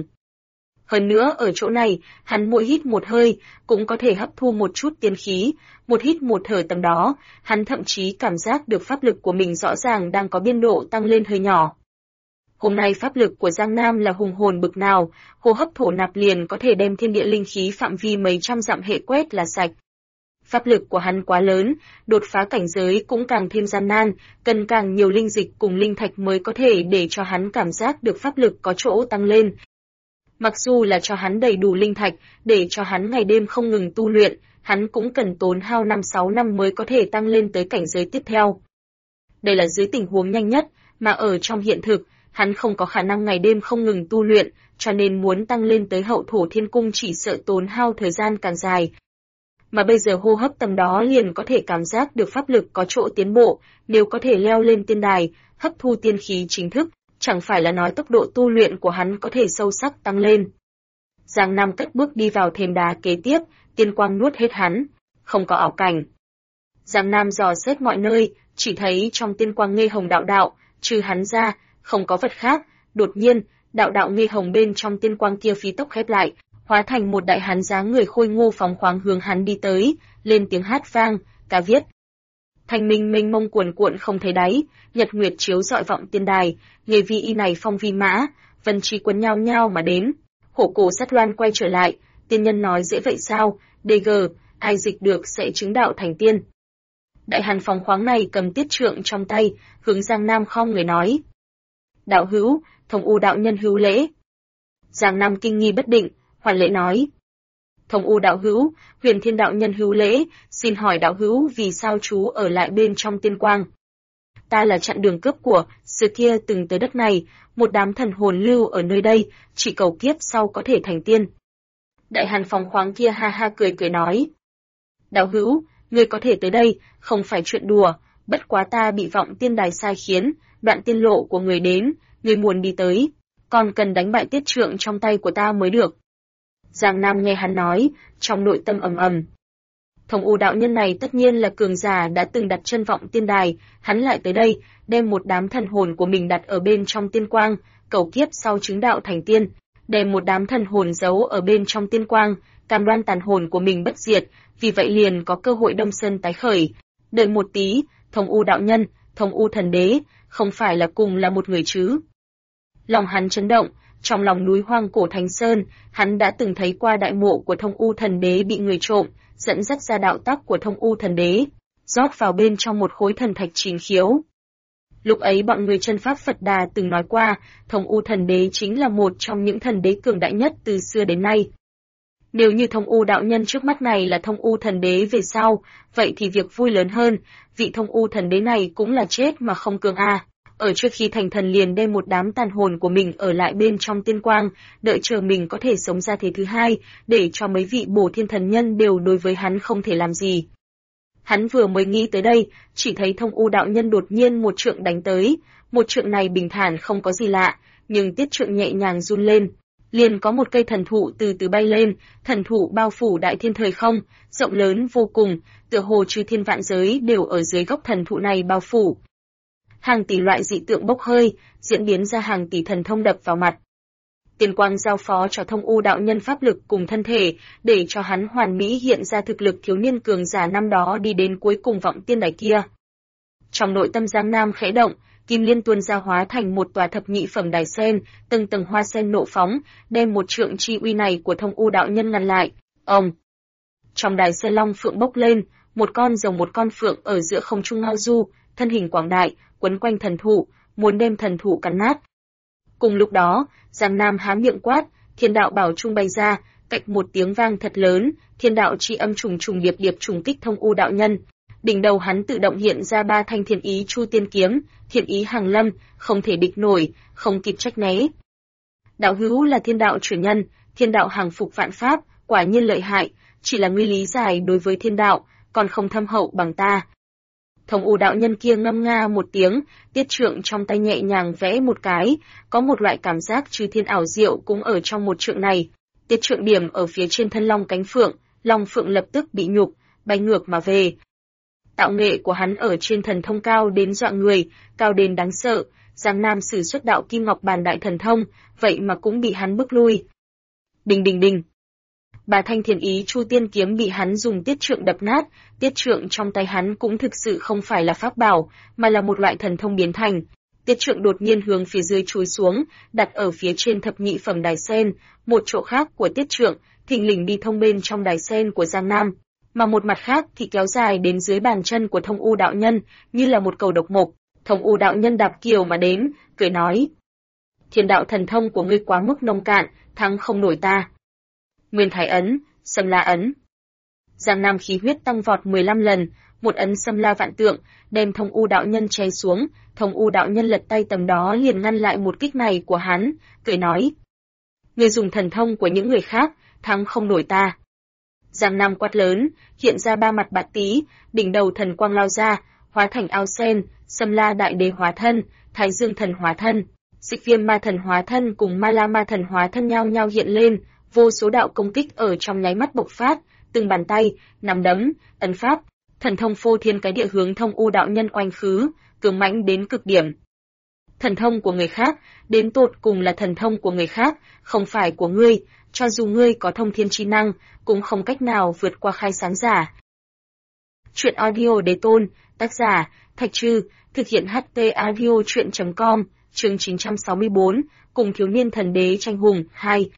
Hơn nữa ở chỗ này, hắn mỗi hít một hơi, cũng có thể hấp thu một chút tiên khí, một hít một thở tầm đó, hắn thậm chí cảm giác được pháp lực của mình rõ ràng đang có biên độ tăng lên hơi nhỏ. Hôm nay pháp lực của Giang Nam là hùng hồn bực nào, hô hấp thổ nạp liền có thể đem thiên địa linh khí phạm vi mấy trăm dặm hệ quét là sạch. Pháp lực của hắn quá lớn, đột phá cảnh giới cũng càng thêm gian nan, cần càng nhiều linh dịch cùng linh thạch mới có thể để cho hắn cảm giác được pháp lực có chỗ tăng lên. Mặc dù là cho hắn đầy đủ linh thạch, để cho hắn ngày đêm không ngừng tu luyện, hắn cũng cần tốn hao 5-6 năm mới có thể tăng lên tới cảnh giới tiếp theo. Đây là dưới tình huống nhanh nhất, mà ở trong hiện thực, hắn không có khả năng ngày đêm không ngừng tu luyện, cho nên muốn tăng lên tới hậu thổ thiên cung chỉ sợ tốn hao thời gian càng dài. Mà bây giờ hô hấp tầm đó liền có thể cảm giác được pháp lực có chỗ tiến bộ, nếu có thể leo lên tiên đài, hấp thu tiên khí chính thức, chẳng phải là nói tốc độ tu luyện của hắn có thể sâu sắc tăng lên. Giang Nam cất bước đi vào thềm đá kế tiếp, tiên quang nuốt hết hắn, không có ảo cảnh. Giang Nam dò xét mọi nơi, chỉ thấy trong tiên quang Nghê Hồng đạo đạo, trừ hắn ra, không có vật khác. Đột nhiên, đạo đạo Nghê Hồng bên trong tiên quang kia phi tốc khép lại, hóa thành một đại hán dáng người khôi ngô phóng khoáng hướng hắn đi tới, lên tiếng hát vang, ca viết. Thanh minh mênh mông cuồn cuộn không thấy đáy, nhật nguyệt chiếu rọi vọng tiên đài, nghề vi y này phong vi mã, vân chi quấn nhau nhau mà đến. Hổ cổ sắt loan quay trở lại, tiên nhân nói dễ vậy sao, DG, ai dịch được sẽ chứng đạo thành tiên. Đại hàn phóng khoáng này cầm tiết trượng trong tay, hướng Giang Nam khom người nói. Đạo hữu, Thông U đạo nhân hữu lễ. Giang Nam kinh nghi bất định, hoàn lễ nói. Thông U đạo hữu, Huyền Thiên đạo nhân hữu lễ, xin hỏi đạo hữu vì sao chú ở lại bên trong tiên quang. Ta là chặn đường cướp của, xưa kia từng tới đất này, một đám thần hồn lưu ở nơi đây, chỉ cầu kiếp sau có thể thành tiên. Đại hàn phóng khoáng kia ha ha cười cười nói. Đạo hữu, ngươi có thể tới đây, không phải chuyện đùa, bất quá ta bị vọng tiên đài sai khiến, đoạn tiên lộ của người đến, người muốn đi tới, còn cần đánh bại tiết trượng trong tay của ta mới được. Giang Nam nghe hắn nói, trong nội tâm ầm ầm. Thông U đạo nhân này tất nhiên là cường giả đã từng đặt chân vọng tiên đài, hắn lại tới đây, đem một đám thần hồn của mình đặt ở bên trong tiên quang, cầu kiếp sau chứng đạo thành tiên, đem một đám thần hồn giấu ở bên trong tiên quang, cam đoan tàn hồn của mình bất diệt, vì vậy liền có cơ hội đông sơn tái khởi. Đợi một tí, Thông U đạo nhân, Thông U thần đế, không phải là cùng là một người chứ? Lòng hắn chấn động, trong lòng núi hoang cổ Thánh Sơn, hắn đã từng thấy qua đại mộ của Thông U thần đế bị người trộm, dẫn dắt ra đạo tắc của Thông U thần đế, rót vào bên trong một khối thần thạch chín khiếu. Lúc ấy bọn người chân pháp Phật Đà từng nói qua, Thông U thần đế chính là một trong những thần đế cường đại nhất từ xưa đến nay. Nếu như Thông U đạo nhân trước mắt này là Thông U thần đế về sau, vậy thì việc vui lớn hơn, vị Thông U thần đế này cũng là chết mà không cường a. Ở trước khi thành thần liền đem một đám tàn hồn của mình ở lại bên trong tiên quang, đợi chờ mình có thể sống ra thế thứ hai, để cho mấy vị bổ thiên thần nhân đều đối với hắn không thể làm gì. Hắn vừa mới nghĩ tới đây, chỉ thấy Thông U đạo nhân đột nhiên một trượng đánh tới, một trượng này bình thản không có gì lạ, nhưng tiết trượng nhẹ nhàng run lên. Liền có một cây thần thụ từ từ bay lên, thần thụ bao phủ đại thiên thời không, rộng lớn vô cùng, tựa hồ chư thiên vạn giới đều ở dưới gốc thần thụ này bao phủ. Hàng tỷ loại dị tượng bốc hơi, diễn biến ra hàng tỷ thần thông đập vào mặt. Tiền quang giao phó cho Thông U đạo nhân pháp lực cùng thân thể, để cho hắn hoàn mỹ hiện ra thực lực thiếu niên cường giả năm đó đi đến cuối cùng vọng tiên đài kia. Trong nội tâm Giang Nam khẽ động, kim liên tuôn ra hóa thành một tòa thập nhị phẩm đài sen, từng tầng hoa sen nộ phóng, đem một trượng chi uy này của Thông U đạo nhân ngăn lại. Ông! Trong đài sen long phượng bốc lên, một con rồng một con phượng ở giữa không trung ngao du, thân hình quảng đại, quấn quanh thần thụ, muốn đem thần thụ cắn nát. Cùng lúc đó, Giang Nam há miệng quát, thiên đạo bảo trung bay ra, cạch một tiếng vang thật lớn, thiên đạo chi âm trùng trùng điệp điệp trùng kích Thông U đạo nhân. Đỉnh đầu hắn tự động hiện ra 3 thanh thiên ý chu tiên kiếm, thiên ý hàng lâm, không thể địch nổi, không kịp trách né. Đạo hữu là thiên đạo chủ nhân, thiên đạo hàng phục vạn pháp, quả nhiên lợi hại, chỉ là ngươi lý giải đối với thiên đạo, còn không thâm hậu bằng ta. Thông U đạo nhân kia ngâm nga một tiếng, tiết trượng trong tay nhẹ nhàng vẽ một cái, có một loại cảm giác chư thiên ảo diệu cũng ở trong một trượng này. Tiết trượng điểm ở phía trên thân long cánh phượng, long phượng lập tức bị nhục, bay ngược mà về. Tạo nghệ của hắn ở trên thần thông cao đến dọa người, cao đến đáng sợ, Giang Nam sử xuất đạo Kim Ngọc Bàn đại thần thông, vậy mà cũng bị hắn bức lui. Đình đình đình. Bà thanh thiền ý Chu Tiên kiếm bị hắn dùng tiết trượng đập nát, tiết trượng trong tay hắn cũng thực sự không phải là pháp bảo, mà là một loại thần thông biến thành. Tiết trượng đột nhiên hướng phía dưới chúi xuống, đặt ở phía trên thập nhị phẩm đài sen, một chỗ khác của tiết trượng, thình lình đi thông bên trong đài sen của Giang Nam, mà một mặt khác thì kéo dài đến dưới bàn chân của Thông U đạo nhân, như là một cầu độc mộc. Thông U đạo nhân đạp kiều mà đến, cười nói: Thiên đạo thần thông của ngươi quá mức nông cạn, thắng không nổi ta. Nguyên Thái ấn, Sâm La ấn. Giang Nam khí huyết tăng vọt 15 lần, một ấn Sâm La vạn tượng, đem Thông U đạo nhân che xuống, Thông U đạo nhân lật tay tầm đó liền ngăn lại một kích này của hắn, cười nói: Ngươi dùng thần thông của những người khác, thắng không nổi ta. Giang Nam quát lớn, hiện ra ba mặt bạt tí, đỉnh đầu thần quang lao ra, hóa thành ao sen, Sâm La đại đế hóa thân, Thái Dương thần hóa thân, Xích Viêm ma thần hóa thân cùng Ma La ma thần hóa thân nhau nhau hiện lên, vô số đạo công kích ở trong nháy mắt bộc phát, từng bàn tay, nắm đấm, ấn pháp, thần thông phô thiên cái địa hướng Thông U đạo nhân oanh khứ, cường mãnh đến cực điểm. Thần thông của người khác, đến tột cùng là thần thông của người khác, không phải của ngươi, cho dù ngươi có thông thiên chi năng, cũng không cách nào vượt qua khai sáng giả. Truyện audio Đế Tôn, tác giả, Thạch Trư, thực hiện HT audio truyện.com, chương 964, cùng thiếu niên thần đế tranh hùng, 2.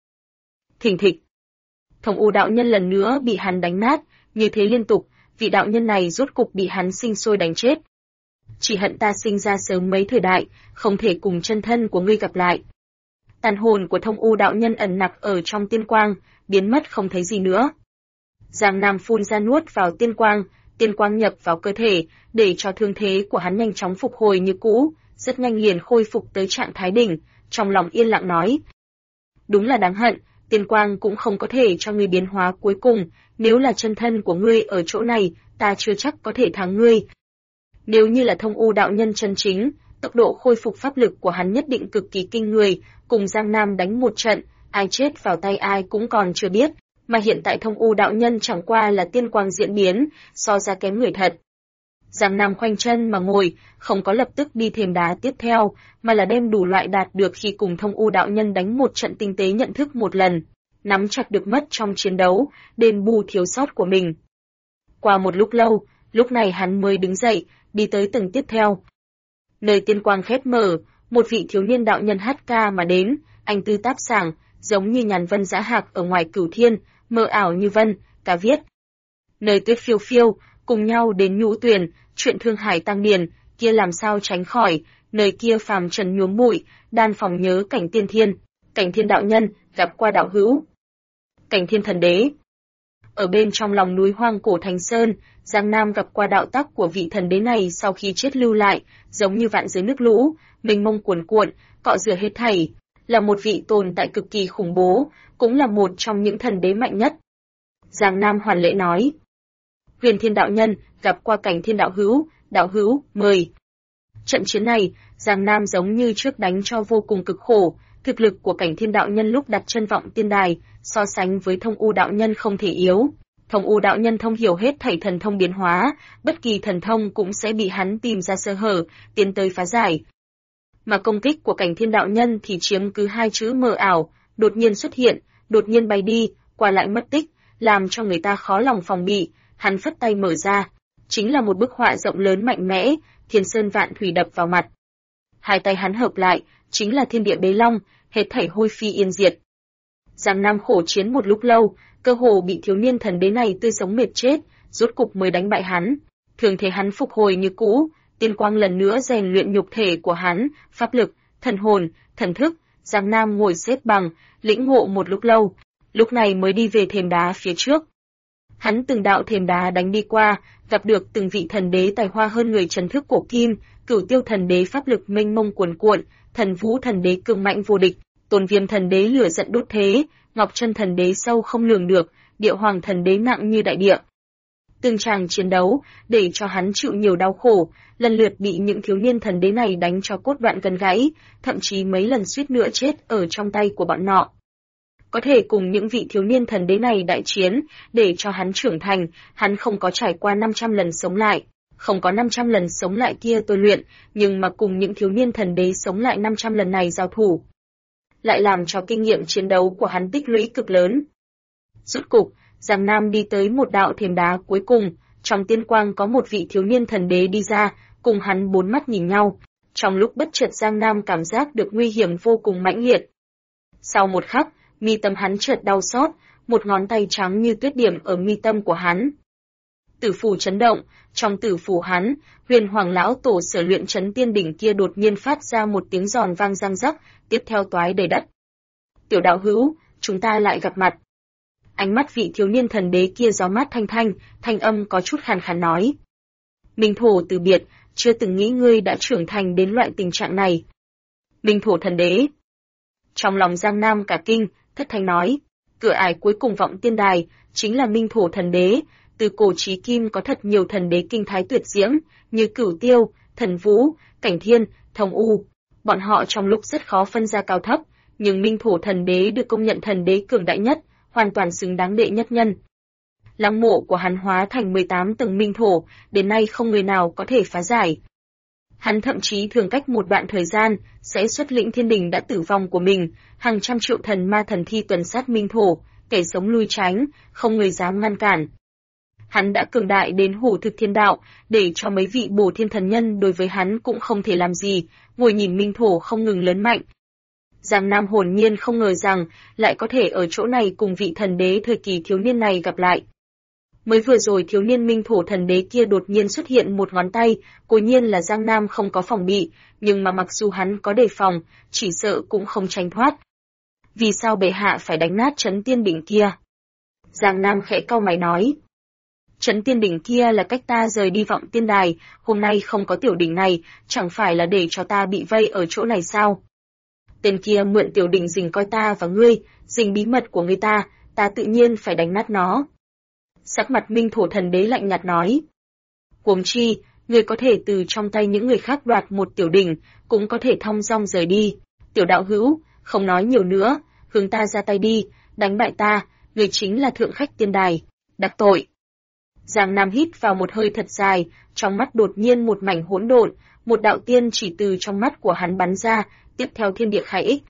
Thình thịch. Thông U đạo nhân lần nữa bị hắn đánh nát, như thế liên tục, vị đạo nhân này rốt cục bị hắn sinh sôi đánh chết. Chỉ hận ta sinh ra sớm mấy thời đại, không thể cùng chân thân của ngươi gặp lại. Tàn hồn của Thông U đạo nhân ẩn nặc ở trong tiên quang, biến mất không thấy gì nữa. Giang Nam phun ra nuốt vào tiên quang nhập vào cơ thể, để cho thương thế của hắn nhanh chóng phục hồi như cũ, rất nhanh liền khôi phục tới trạng thái đỉnh, trong lòng yên lặng nói: Đúng là đáng hận, tiên quang cũng không có thể cho ngươi biến hóa cuối cùng, nếu là chân thân của ngươi ở chỗ này, ta chưa chắc có thể thắng ngươi. Nếu như là Thông U đạo nhân chân chính, tốc độ khôi phục pháp lực của hắn nhất định cực kỳ kinh người, cùng Giang Nam đánh một trận, ai chết vào tay ai cũng còn chưa biết, mà hiện tại Thông U đạo nhân chẳng qua là tiên quang diễn biến, so ra kém người thật. Giang Nam khoanh chân mà ngồi, không có lập tức đi thềm đá tiếp theo, mà là đem đủ loại đạt được khi cùng Thông U đạo nhân đánh một trận tinh tế nhận thức một lần, nắm chặt được mất trong chiến đấu, đền bù thiếu sót của mình. Qua một lúc lâu, lúc này hắn mới đứng dậy, đi tới tầng tiếp theo. Nơi tiên quang khép mở, một vị thiếu niên đạo nhân hát ca mà đến, anh tư táp sảng, giống như nhàn vân dã hạc ở ngoài cửu thiên, mơ ảo như vân, ca viết. Nơi tuyết phiêu phiêu, cùng nhau đến nhũ tuyền, chuyện thương hải tăng điền, kia làm sao tránh khỏi, nơi kia phàm trần nhuốm bụi, đan phòng nhớ cảnh tiên thiên, cảnh thiên đạo nhân, gặp qua đạo hữu. Cảnh thiên thần đế. Ở bên trong lòng núi hoang cổ Thành Sơn, Giang Nam gặp qua đạo tắc của vị thần đế này sau khi chết lưu lại, giống như vạn giới nước lũ, mênh mông cuồn cuộn, cọ rửa hết thảy, là một vị tồn tại cực kỳ khủng bố, cũng là một trong những thần đế mạnh nhất. Giang Nam hoàn lễ nói: Huyền Thiên đạo nhân, gặp qua Cảnh Thiên đạo hữu, mời. Trận chiến này, Giang Nam giống như trước đánh cho vô cùng cực khổ, thực lực của Cảnh Thiên đạo nhân lúc đặt chân vọng tiên đài, so sánh với Thông U đạo nhân không thể yếu. Thông U đạo nhân thông hiểu hết thảy thần thông biến hóa, bất kỳ thần thông cũng sẽ bị hắn tìm ra sơ hở, tiến tới phá giải. Mà công kích của Cảnh Thiên đạo nhân thì chiếm cứ hai chữ mờ ảo, đột nhiên xuất hiện, đột nhiên bay đi, qua lại mất tích, làm cho người ta khó lòng phòng bị. Hắn phất tay mở ra, chính là một bức họa rộng lớn mạnh mẽ, thiên sơn vạn thủy đập vào mặt. Hai tay hắn hợp lại, chính là thiên địa bế long, hết thảy hôi phi yên diệt. Giang Nam khổ chiến một lúc lâu, cơ hồ bị thiếu niên thần đế này tươi sống mệt chết, rốt cục mới đánh bại hắn. Thường thế hắn phục hồi như cũ, tiên quang lần nữa rèn luyện nhục thể của hắn, pháp lực, thần hồn, thần thức. Giang Nam ngồi xếp bằng, lĩnh ngộ một lúc lâu, lúc này mới đi về thềm đá phía trước. Hắn từng đạo thềm đá đánh đi qua, gặp được từng vị thần đế tài hoa hơn người trần thức cổ kim, Cửu Tiêu thần đế pháp lực mênh mông cuồn cuộn, Thần Vũ thần đế cường mạnh vô địch, Tôn Viêm thần đế lửa giận đốt thế, Ngọc Chân thần đế sâu không lường được, Địa Hoàng thần đế nặng như đại địa. Từng tràng chiến đấu, để cho hắn chịu nhiều đau khổ, lần lượt bị những thiếu niên thần đế này đánh cho cốt đoạn gần gãy, thậm chí mấy lần suýt nữa chết ở trong tay của bọn nọ. Có thể cùng những vị thiếu niên thần đế này đại chiến, để cho hắn trưởng thành, hắn không có trải qua 500 lần sống lại, không có 500 lần sống lại kia tôi luyện, nhưng mà cùng những thiếu niên thần đế sống lại 500 lần này giao thủ, lại làm cho kinh nghiệm chiến đấu của hắn tích lũy cực lớn. Rốt cục, Giang Nam đi tới một đạo thềm đá cuối cùng, trong tiên quang có một vị thiếu niên thần đế đi ra, cùng hắn bốn mắt nhìn nhau. Trong lúc bất chợt Giang Nam cảm giác được nguy hiểm vô cùng mãnh liệt. Sau một khắc, mi tâm hắn chợt đau xót, một ngón tay trắng như tuyết điểm ở mi tâm của hắn. Tử phù chấn động, trong tử phù hắn, Huyền Hoàng lão tổ sở luyện chấn tiên đỉnh kia đột nhiên phát ra một tiếng giòn vang răng rắc, tiếp theo toái đầy đất. Tiểu đạo hữu, chúng ta lại gặp mặt. Ánh mắt vị thiếu niên thần đế kia gió mát thanh thanh, thanh âm có chút khàn khàn nói. Minh thổ từ biệt, chưa từng nghĩ ngươi đã trưởng thành đến loại tình trạng này. Minh thổ thần đế. Trong lòng Giang Nam cả kinh, thất thanh nói, cửa ải cuối cùng vọng tiên đài, chính là Minh thổ thần đế. Từ cổ chí kim có thật nhiều thần đế kinh thái tuyệt diễm, như Cửu Tiêu, Thần Vũ, Cảnh Thiên, Thông U. Bọn họ trong lúc rất khó phân ra cao thấp, nhưng Minh thổ thần đế được công nhận thần đế cường đại nhất, hoàn toàn xứng đáng đệ nhất nhân. Lăng mộ của hắn hóa thành 18 tầng minh thổ, đến nay không người nào có thể phá giải. Hắn thậm chí thường cách một đoạn thời gian, sẽ xuất lĩnh thiên đình đã tử vong của mình, hàng trăm triệu thần ma thần thi tuần sát minh thổ, kẻ sống lui tránh, không người dám ngăn cản. Hắn đã cường đại đến hủ thực thiên đạo, để cho mấy vị bổ thiên thần nhân đối với hắn cũng không thể làm gì, ngồi nhìn minh thổ không ngừng lớn mạnh. Giang Nam hồn nhiên không ngờ rằng, lại có thể ở chỗ này cùng vị thần đế thời kỳ thiếu niên này gặp lại. Mới vừa rồi thiếu niên minh thổ thần đế kia đột nhiên xuất hiện một ngón tay, cố nhiên là Giang Nam không có phòng bị, nhưng mà mặc dù hắn có đề phòng, chỉ sợ cũng không tránh thoát. Vì sao bệ hạ phải đánh nát trấn tiên đỉnh kia? Giang Nam khẽ cau mày nói. Trấn tiên đỉnh kia là cách ta rời đi vọng tiên đài, hôm nay không có tiểu đỉnh này, chẳng phải là để cho ta bị vây ở chỗ này sao? Tên kia mượn tiểu đỉnh dình coi ta và ngươi, dình bí mật của người ta tự nhiên phải đánh nát nó. Sắc mặt minh thổ thần đế lạnh nhạt nói. Huống chi, ngươi có thể từ trong tay những người khác đoạt một tiểu đỉnh, cũng có thể thong dong rời đi. Tiểu đạo hữu, không nói nhiều nữa, hướng ta ra tay đi, đánh bại ta, ngươi chính là thượng khách tiên đài, đắc tội. Giang Nam hít vào một hơi thật dài, trong mắt đột nhiên một mảnh hỗn độn, một đạo tiên chỉ từ trong mắt của hắn bắn ra, tiếp theo thiên địa khai ích.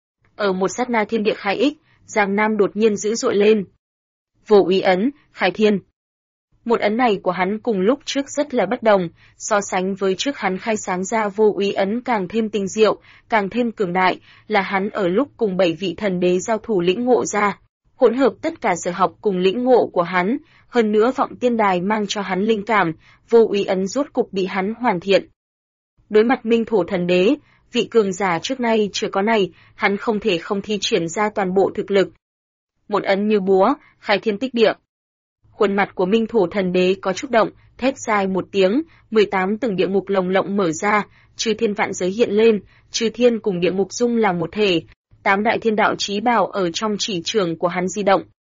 Ở một sát na thiên địa khai ích, Giang Nam đột nhiên dữ dội lên. Vô úy ấn, khai thiên. Một ấn này của hắn cùng lúc trước rất là bất đồng, so sánh với trước hắn khai sáng ra vô úy ấn càng thêm tinh diệu, càng thêm cường đại, là hắn ở lúc cùng 7 vị thần đế giao thủ lĩnh ngộ ra, hỗn hợp tất cả sở học cùng lĩnh ngộ của hắn, hơn nữa vọng tiên đài mang cho hắn linh cảm, vô úy ấn rốt cục bị hắn hoàn thiện. Đối mặt minh thổ thần đế, vị cường giả trước nay chưa có này, hắn không thể không thi triển ra toàn bộ thực lực. Một ấn như búa, khai thiên tích địa. Khuôn mặt của minh thổ thần đế có chút động, thét dài một tiếng, 18 tầng địa ngục lồng lộng mở ra, chư thiên vạn giới hiện lên, chư thiên cùng địa ngục dung làm một thể, 8 đại thiên đạo chí bảo ở trong chỉ trường của hắn di động.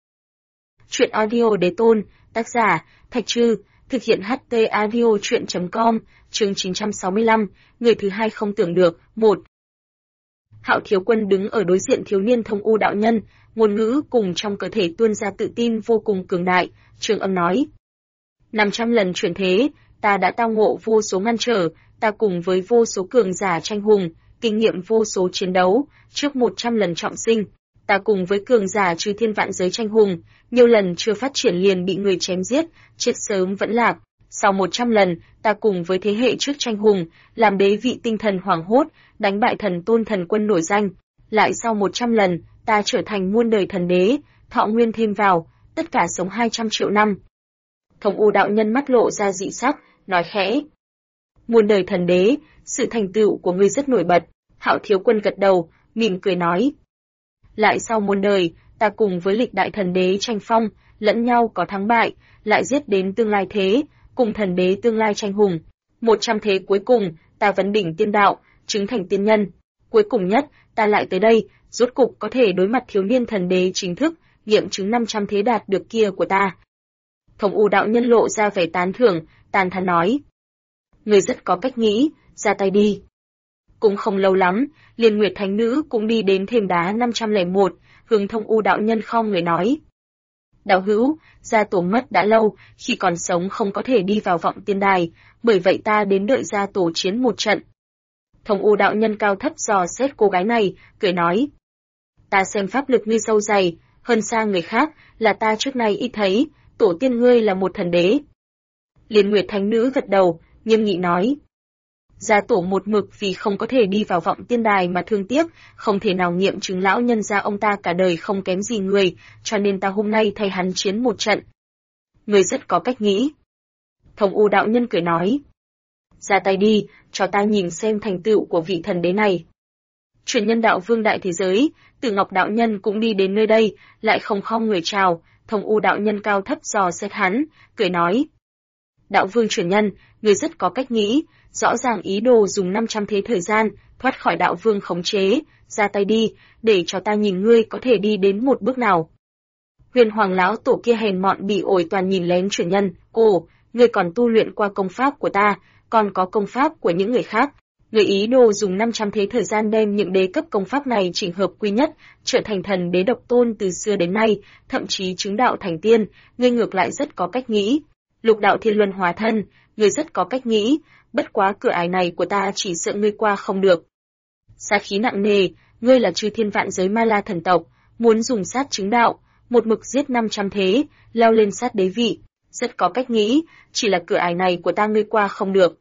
Truyện audio đế tôn, tác giả, Thạch Trư, thực hiện HT audio truyện.com, chương 965, người thứ hai không tưởng được, 1. Hạo Thiếu Quân đứng ở đối diện thiếu niên Thông U đạo nhân, ngôn ngữ cùng trong cơ thể tuôn ra tự tin vô cùng cường đại, Trường Âm nói. 500 lần chuyển thế, ta đã tao ngộ vô số ngăn trở, ta cùng với vô số cường giả tranh hùng, kinh nghiệm vô số chiến đấu, trước 100 lần trọng sinh, ta cùng với cường giả trừ thiên vạn giới tranh hùng, nhiều lần chưa phát triển liền bị người chém giết, chết sớm vẫn lạc. Sau 100 lần, ta cùng với thế hệ trước tranh hùng, làm đế vị tinh thần hoảng hốt, đánh bại thần tôn thần quân nổi danh. Lại sau 100 lần, ta trở thành muôn đời thần đế, thọ nguyên thêm vào, tất cả sống 200 triệu năm. Thông U đạo nhân mắt lộ ra dị sắc, nói khẽ. Muôn đời thần đế, sự thành tựu của ngươi rất nổi bật. Hạo Thiếu Quân gật đầu, mỉm cười nói. Lại sau muôn đời, ta cùng với lịch đại thần đế tranh phong, lẫn nhau có thắng bại, lại giết đến tương lai thế, cùng thần đế tương lai tranh hùng. 100 thế cuối cùng, ta vấn đỉnh tiên đạo, chứng thành tiên nhân. Cuối cùng nhất, ta lại tới đây, rốt cục có thể đối mặt thiếu niên thần đế chính thức, nghiệm chứng 500 thế đạt được kia của ta. Thông U đạo nhân lộ ra vẻ tán thưởng, tàn thán nói. Người rất có cách nghĩ, ra tay đi. Cũng không lâu lắm, Liên Nguyệt Thánh Nữ cũng đi đến thềm đá 501, hướng Thông U đạo nhân không người nói. Đạo hữu, gia tổ mất đã lâu, khi còn sống không có thể đi vào vọng tiên đài, bởi vậy ta đến đợi gia tổ chiến một trận. Thông U đạo nhân cao thấp dò xét cô gái này, cười nói. Ta xem pháp lực ngươi sâu dày, hơn xa người khác, là ta trước nay ít thấy, tổ tiên ngươi là một thần đế. Liên Nguyệt Thánh Nữ gật đầu, nghiêm nghị nói. Gia tổ một mực vì không có thể đi vào vọng tiên đài mà thương tiếc, không thể nào nghiệm chứng lão nhân gia ông ta cả đời không kém gì người, cho nên ta hôm nay thay hắn chiến một trận. Người rất có cách nghĩ. Thông U đạo nhân cười nói. Ra tay đi, cho ta nhìn xem thành tựu của vị thần đế này. Truyền nhân đạo vương đại thế giới, Tử Ngọc đạo nhân cũng đi đến nơi đây, lại không người chào, Thông U đạo nhân cao thấp dò xét hắn, cười nói. Đạo vương truyền nhân, người rất có cách nghĩ, rõ ràng ý đồ dùng 500 thế thời gian, thoát khỏi đạo vương khống chế, ra tay đi, để cho ta nhìn ngươi có thể đi đến một bước nào. Huyền Hoàng lão tổ kia hèn mọn bị ổi toàn nhìn lén truyền nhân, ồ, ngươi còn tu luyện qua công pháp của ta, còn có công pháp của những người khác. Người ý đồ dùng 500 thế thời gian đem những đế cấp công pháp này chỉnh hợp quy nhất, trở thành thần đế độc tôn từ xưa đến nay, thậm chí chứng đạo thành tiên, ngươi ngược lại rất có cách nghĩ. Lục đạo thiên luân hóa thân, ngươi rất có cách nghĩ, bất quá cửa ải này của ta chỉ sợ ngươi qua không được. Sát khí nặng nề, ngươi là chư thiên vạn giới Ma La thần tộc, muốn dùng sát chứng đạo, một mực giết 500 thế, leo lên sát đế vị, rất có cách nghĩ, chỉ là cửa ải này của ta ngươi qua không được.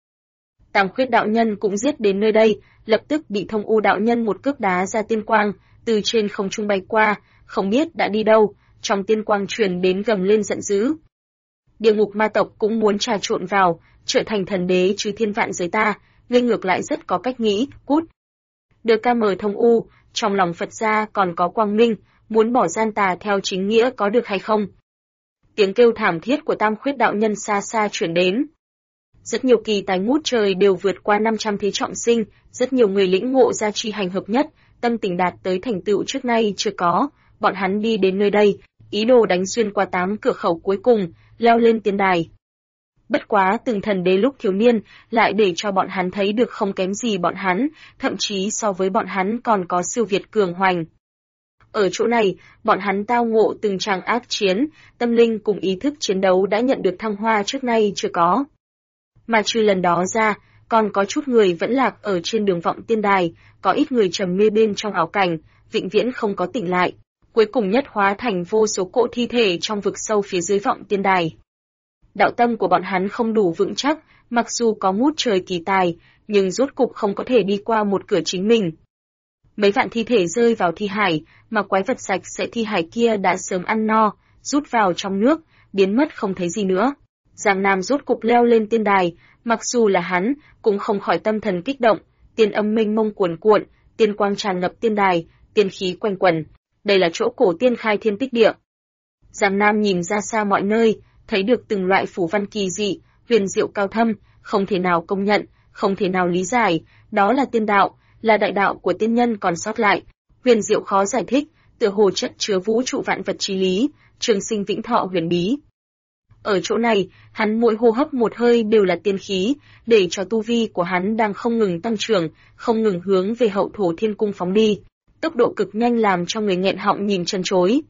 Tam Khuyết đạo nhân cũng giết đến nơi đây, lập tức bị Thông U đạo nhân một cước đá ra tiên quang, từ trên không trung bay qua, không biết đã đi đâu, trong tiên quang truyền đến gầm lên giận dữ. Địa ngục ma tộc cũng muốn trà trộn vào, trở thành thần đế chư thiên vạn giới ta, ngươi ngược lại rất có cách nghĩ, cút. Đưa ca mời Thông U, trong lòng Phật gia còn có quang minh, muốn bỏ gian tà theo chính nghĩa có được hay không? Tiếng kêu thảm thiết của Tam Khuyết đạo nhân xa xa truyền đến. Rất nhiều kỳ tài ngút trời đều vượt qua 500 thế trọng sinh, rất nhiều người lĩnh ngộ ra chi hành hợp nhất, tâm tình đạt tới thành tựu trước nay chưa có, bọn hắn đi đến nơi đây, ý đồ đánh xuyên qua 8 cửa khẩu cuối cùng, leo lên tiên đài. Bất quá từng thần đế lúc thiếu niên, lại để cho bọn hắn thấy được không kém gì bọn hắn, thậm chí so với bọn hắn còn có siêu việt cường hoành. Ở chỗ này, bọn hắn tao ngộ từng tràng ác chiến, tâm linh cùng ý thức chiến đấu đã nhận được thăng hoa trước nay chưa có. Mà trừ lần đó ra, còn có chút người vẫn lạc ở trên đường vọng tiên đài, có ít người trầm mê bên trong ảo cảnh, vĩnh viễn không có tỉnh lại, cuối cùng nhất hóa thành vô số cỗ thi thể trong vực sâu phía dưới vọng tiên đài. Đạo tâm của bọn hắn không đủ vững chắc, mặc dù có ngút trời kỳ tài, nhưng rốt cục không có thể đi qua một cửa chính mình. Mấy vạn thi thể rơi vào thi hải, mà quái vật sạch sẽ thi hải kia đã sớm ăn no, rút vào trong nước, biến mất không thấy gì nữa. Giang Nam rốt cục leo lên tiên đài, mặc dù là hắn, cũng không khỏi tâm thần kích động, tiên âm mênh mông cuồn cuộn, tiên quang tràn ngập tiên đài, tiên khí quanh quẩn. Đây là chỗ cổ tiên khai thiên tích địa. Giang Nam nhìn ra xa mọi nơi, thấy được từng loại phù văn kỳ dị, huyền diệu cao thâm, không thể nào công nhận, không thể nào lý giải, đó là tiên đạo, là đại đạo của tiên nhân còn sót lại, huyền diệu khó giải thích, tựa hồ chất chứa vũ trụ vạn vật chí lý, trường sinh vĩnh thọ huyền bí. Ở chỗ này, hắn mỗi hô hấp một hơi đều là tiên khí, để cho tu vi của hắn đang không ngừng tăng trưởng, không ngừng hướng về hậu thổ thiên cung phóng đi, tốc độ cực nhanh làm cho người nghẹn họng nhìn chân chối.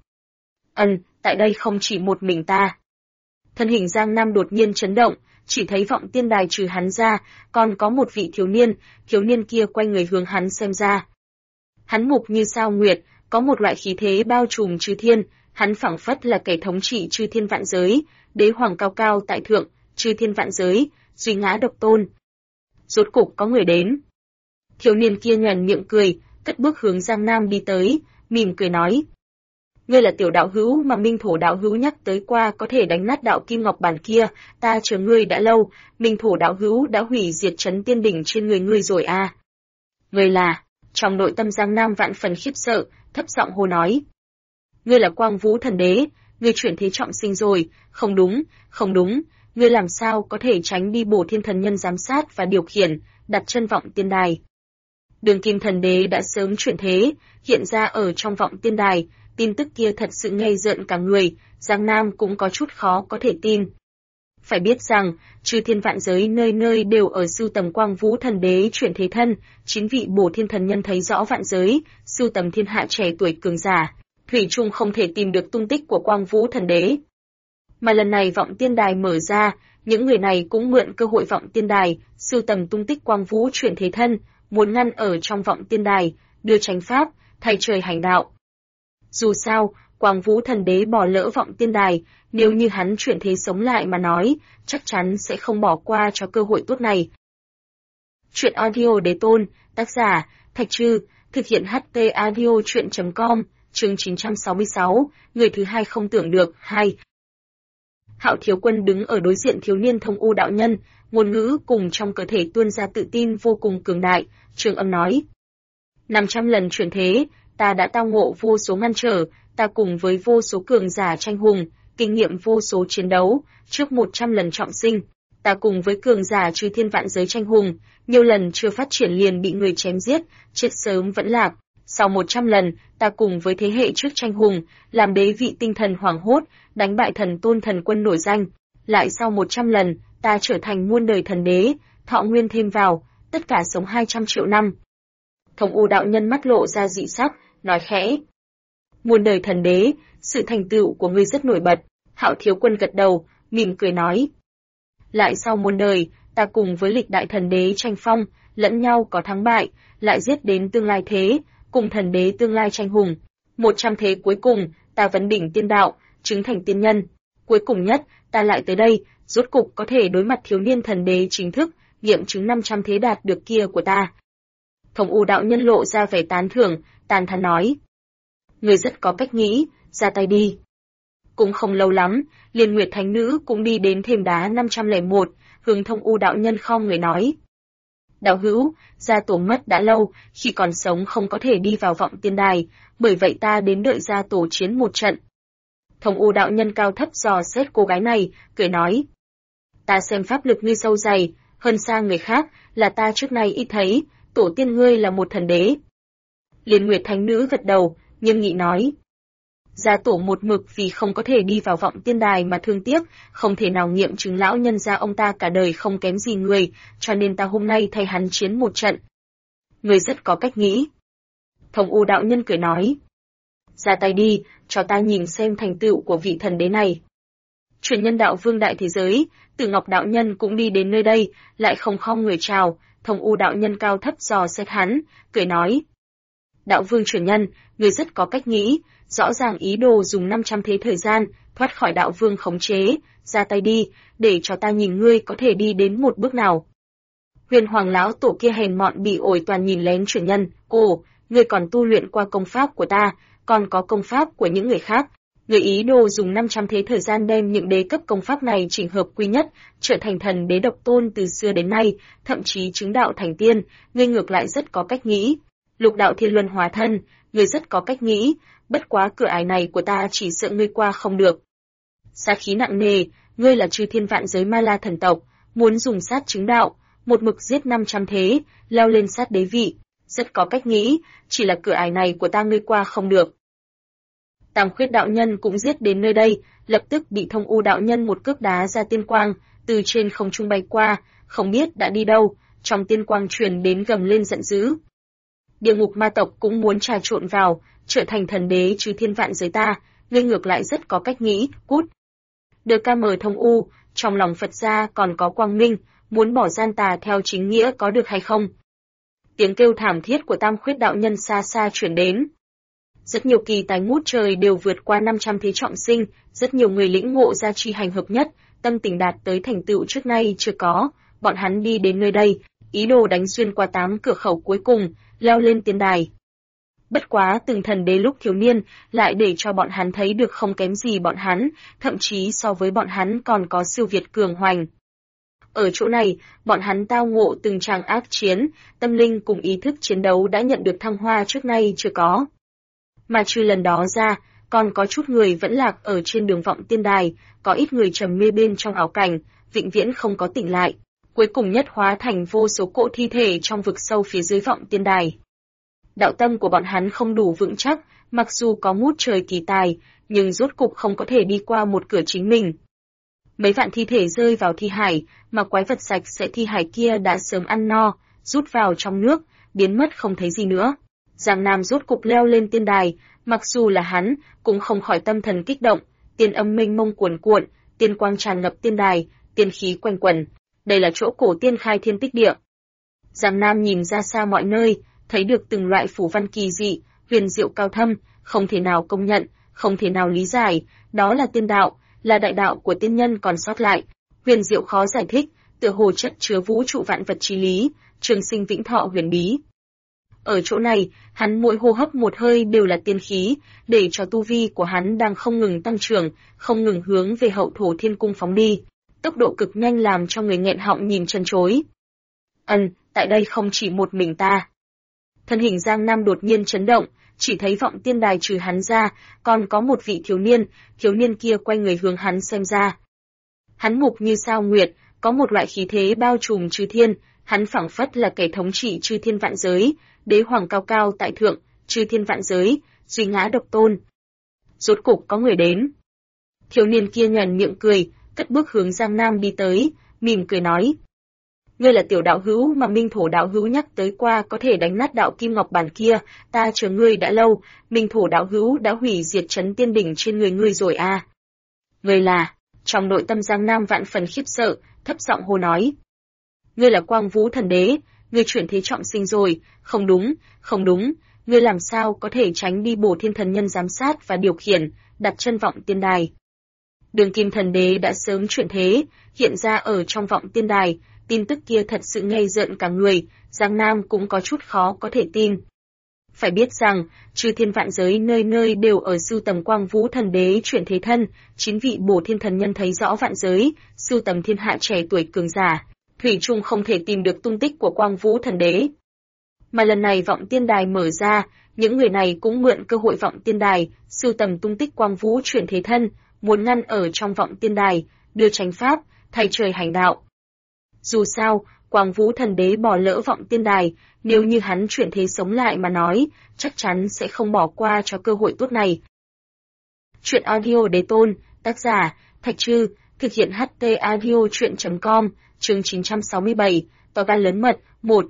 Tại đây không chỉ một mình ta. Thân hình Giang Nam đột nhiên chấn động, chỉ thấy vọng tiên đài trừ hắn ra, còn có một vị thiếu niên kia quay người hướng hắn xem ra. Hắn mục như sao nguyệt, có một loại khí thế bao trùm chư thiên, hắn phảng phất là kẻ thống trị chư thiên vạn giới, đế hoàng cao cao tại thượng, chư thiên vạn giới, duy ngã độc tôn. Rốt cục có người đến. Thiếu niên kia nhoẻn miệng cười, cất bước hướng Giang Nam đi tới, mỉm cười nói. Ngươi là tiểu đạo hữu mà Minh Thổ đạo hữu nhắc tới qua có thể đánh nát đạo kim ngọc bản kia, ta chờ ngươi đã lâu, Minh Thổ đạo hữu đã hủy diệt trấn tiên đỉnh trên người ngươi rồi à. Ngươi là, trong nội tâm Giang Nam vạn phần khiếp sợ, thấp giọng hô nói. Ngươi là Quang Vũ thần đế, ngươi chuyển thế trọng sinh rồi, không đúng, ngươi làm sao có thể tránh đi Bổ Thiên thần nhân giám sát và điều khiển, đặt chân vọng tiên đài. Đường kim thần đế đã sớm chuyển thế, hiện ra ở trong vọng tiên đài, tin tức kia thật sự nghe rợn cả người, Giang Nam cũng có chút khó có thể tin. Phải biết rằng, chư thiên vạn giới nơi nơi đều ở sưu tầm Quang Vũ thần đế chuyển thế thân, 9 vị bổ thiên thần nhân thấy rõ vạn giới, sưu tầm thiên hạ trẻ tuổi cường giả, thủy chung không thể tìm được tung tích của Quang Vũ thần đế. Mà lần này vọng tiên đài mở ra, những người này cũng mượn cơ hội vọng tiên đài, sưu tầm tung tích Quang Vũ chuyển thế thân, muốn ngăn ở trong vọng tiên đài, đưa chánh pháp, thay trời hành đạo. Dù sao, Quang Vũ thần đế bỏ lỡ vọng tiên đài, nếu như hắn chuyển thế sống lại mà nói, chắc chắn sẽ không bỏ qua cho cơ hội tốt này. Chuyện audio đế tôn, tác giả, Thạch Trư, thực hiện HT audio chuyện.com, chương 966, người thứ hai không tưởng được, 2. Hạo Thiếu Quân đứng ở đối diện thiếu niên thông u đạo nhân, ngôn ngữ cùng trong cơ thể tuôn ra tự tin vô cùng cường đại, trường âm nói. 500 lần chuyển thế, ta đã tao ngộ vô số ngăn trở, ta cùng với vô số cường giả tranh hùng, kinh nghiệm vô số chiến đấu, trước 100 lần trọng sinh, ta cùng với cường giả chư thiên vạn giới tranh hùng, nhiều lần chưa phát triển liền bị người chém giết, chết sớm vẫn lạc. Sau 100 lần, ta cùng với thế hệ trước tranh hùng, làm đế vị tinh thần hoảng hốt, đánh bại thần tôn thần quân nổi danh. Lại sau 100 lần, ta trở thành muôn đời thần đế, thọ nguyên thêm vào, tất cả sống 200 triệu năm. Thông u đạo nhân mắt lộ ra dị sắc, nói khẽ. Muôn đời thần đế, sự thành tựu của ngươi rất nổi bật. Hạo Thiếu Quân gật đầu, mỉm cười nói. Lại sau muôn đời, ta cùng với lịch đại thần đế tranh phong, lẫn nhau có thắng bại, lại giết đến tương lai thế, cùng thần đế tương lai tranh hùng. 100 thế cuối cùng, ta vấn đỉnh tiên đạo, chứng thành tiên nhân. Cuối cùng nhất, ta lại tới đây, rốt cục có thể đối mặt thiếu niên thần đế chính thức, nghiệm chứng 500 thế đạt được kia của ta. Thông u đạo nhân lộ ra vẻ tán thưởng, tàn thán nói. Người rất có cách nghĩ, ra tay đi. Cũng không lâu lắm, Liên Nguyệt Thánh Nữ cũng đi đến thềm đá 501, hướng Thông u đạo nhân khom người nói. Đạo hữu, gia tổ mất đã lâu, khi còn sống không có thể đi vào vọng tiên đài, bởi vậy ta đến đợi gia tổ chiến một trận. Thông u đạo nhân cao thấp dò xét cô gái này, cười nói. Ta xem pháp lực ngươi sâu dày, hơn xa người khác, là ta trước nay ít thấy, tổ tiên ngươi là một thần đế. Liên Nguyệt Thánh Nữ gật đầu, nghiêm nghị nói. Gia tổ một mực vì không có thể đi vào vọng tiên đài mà thương tiếc, không thể nào nghiệm chứng lão nhân gia ông ta cả đời không kém gì người, cho nên ta hôm nay thay hắn chiến một trận. Người rất có cách nghĩ. Thông u đạo nhân cười nói. Ra tay đi, cho ta nhìn xem thành tựu của vị thần đế này. Truyền nhân đạo vương đại thế giới, Tử Ngọc đạo nhân cũng đi đến nơi đây, lại không khom người chào, Thông u đạo nhân cao thấp dò xét hắn, cười nói. Đạo vương truyền nhân, người rất có cách nghĩ, rõ ràng ý đồ dùng 500 thế thời gian, thoát khỏi đạo vương khống chế, ra tay đi, để cho ta nhìn ngươi có thể đi đến một bước nào. Huyền Hoàng lão tổ kia hèn mọn bị ổi toàn nhìn lén truyền nhân, ồ, ngươi còn tu luyện qua công pháp của ta, còn có công pháp của những người khác. Người ý đồ dùng 500 thế thời gian đem những đế cấp công pháp này chỉnh hợp quy nhất, trở thành thần đế độc tôn từ xưa đến nay, thậm chí chứng đạo thành tiên, ngươi ngược lại rất có cách nghĩ. Lục đạo thiên luân hóa thân, ngươi rất có cách nghĩ, bất quá cửa ải này của ta chỉ sợ ngươi qua không được. Sát khí nặng nề, ngươi là chư thiên vạn giới Ma La thần tộc, muốn dùng sát chứng đạo, một mực giết 500 thế, leo lên sát đế vị, rất có cách nghĩ, chỉ là cửa ải này của ta ngươi qua không được. Tam Khuyết đạo nhân cũng giết đến nơi đây, lập tức bị Thông u đạo nhân một cước đá ra tiên quang, từ trên không trung bay qua, không biết đã đi đâu, trong tiên quang truyền đến gầm lên giận dữ. Địa ngục ma tộc cũng muốn trà trộn vào, trở thành thần đế chư thiên vạn giới ta, ngươi ngược lại rất có cách nghĩ, cút. Đưa ca mời Thông u, trong lòng Phật gia còn có quang minh, muốn bỏ gian tà theo chính nghĩa có được hay không? Tiếng kêu thảm thiết của Tam Khuyết đạo nhân xa xa truyền đến. Rất nhiều kỳ tài ngút trời đều vượt qua 500 thế trọng sinh, rất nhiều người lĩnh ngộ ra chi hành hợp nhất, tâm tình đạt tới thành tựu trước nay chưa có, bọn hắn đi đến nơi đây, ý đồ đánh xuyên qua 8 cửa khẩu cuối cùng, leo lên tiên đài. Bất quá từng thần đế lúc thiếu niên, lại để cho bọn hắn thấy được không kém gì bọn hắn, thậm chí so với bọn hắn còn có siêu việt cường hoành. Ở chỗ này, bọn hắn tao ngộ từng tràng ác chiến, tâm linh cùng ý thức chiến đấu đã nhận được thăng hoa trước nay chưa có. Mà trừ lần đó ra, còn có chút người vẫn lạc ở trên đường vọng tiên đài, có ít người trầm mê bên trong ảo cảnh, vĩnh viễn không có tỉnh lại. cuối cùng nhất hóa thành vô số cỗ thi thể trong vực sâu phía dưới vọng tiên đài. Đạo tâm của bọn hắn không đủ vững chắc, mặc dù có ngút trời kỳ tài, nhưng rốt cục không có thể đi qua một cửa chính mình. Mấy vạn thi thể rơi vào thi hải, mà quái vật sạch sẽ thi hải kia đã sớm ăn no, rút vào trong nước, biến mất không thấy gì nữa. Giang Nam rốt cục leo lên tiên đài, mặc dù là hắn, cũng không khỏi tâm thần kích động, tiên âm mênh mông cuồn cuộn, tiên quang tràn ngập tiên đài, tiên khí quanh quẩn. Đây là chỗ cổ tiên khai thiên tích địa. Giang Nam nhìn ra xa mọi nơi, thấy được từng loại phù văn kỳ dị, huyền diệu cao thâm, không thể nào công nhận, không thể nào lý giải, đó là tiên đạo, là đại đạo của tiên nhân còn sót lại, huyền diệu khó giải thích, tựa hồ chất chứa vũ trụ vạn vật chí lý, trường sinh vĩnh thọ huyền bí. Ở chỗ này, hắn mỗi hô hấp một hơi đều là tiên khí, để cho tu vi của hắn đang không ngừng tăng trưởng, không ngừng hướng về hậu thổ thiên cung phóng đi, tốc độ cực nhanh làm cho người nghẹn họng nhìn chân chối. Tại đây không chỉ một mình ta. Thân hình Giang Nam đột nhiên chấn động, chỉ thấy vọng tiên đài trừ hắn ra, còn có một vị thiếu niên kia quay người hướng hắn xem ra. Hắn mục như sao nguyệt, có một loại khí thế bao trùm chư thiên, hắn phảng phất là kẻ thống trị chư thiên vạn giới, đế hoàng cao cao tại thượng, chư thiên vạn giới, duy ngã độc tôn. Rốt cục có người đến. Thiếu niên kia nhoẻn miệng cười, cất bước hướng Giang Nam đi tới, mỉm cười nói: "Ngươi là tiểu đạo hữu mà Minh Thổ đạo hữu nhắc tới qua có thể đánh nát đạo kim ngọc bản kia, ta chờ ngươi đã lâu, Minh Thổ đạo hữu đã hủy diệt trấn tiên đỉnh trên người ngươi rồi à?" "Ngươi là?" Trong nội tâm Giang Nam vạn phần khiếp sợ, thấp giọng hô nói: "Ngươi là Quang Vũ Thần Đế, ngươi chuyển thế trọng sinh rồi." Không đúng, ngươi làm sao có thể tránh đi Bổ Thiên Thần Nhân giám sát và điều khiển, đặt chân vọng tiên đài. Đường Kim Thần Đế đã sớm chuyển thế, hiện ra ở trong vọng tiên đài, tin tức kia thật sự ngây rợn cả người, Giang Nam cũng có chút khó có thể tin. Phải biết rằng, chư thiên vạn giới nơi nơi đều ở sưu tầm Quang Vũ Thần Đế chuyển thế thân, 9 vị Bổ Thiên Thần Nhân thấy rõ vạn giới, sưu tầm thiên hạ trẻ tuổi cường giả, thủy chung không thể tìm được tung tích của Quang Vũ Thần Đế. Mà lần này vọng tiên đài mở ra, những người này cũng mượn cơ hội vọng tiên đài, sưu tầm tung tích Quang Vũ chuyển thế thân, muốn ngăn ở trong vọng tiên đài, đưa chánh pháp, thay trời hành đạo. Dù sao, Quang Vũ Thần Đế bỏ lỡ vọng tiên đài, nếu như hắn chuyển thế sống lại mà nói, chắc chắn sẽ không bỏ qua cho cơ hội tốt này. Chuyện audio Đế Tôn, tác giả, Thạch Trư, thực hiện HT audio chuyện.com, chương 967, to gan lớn mật, 1.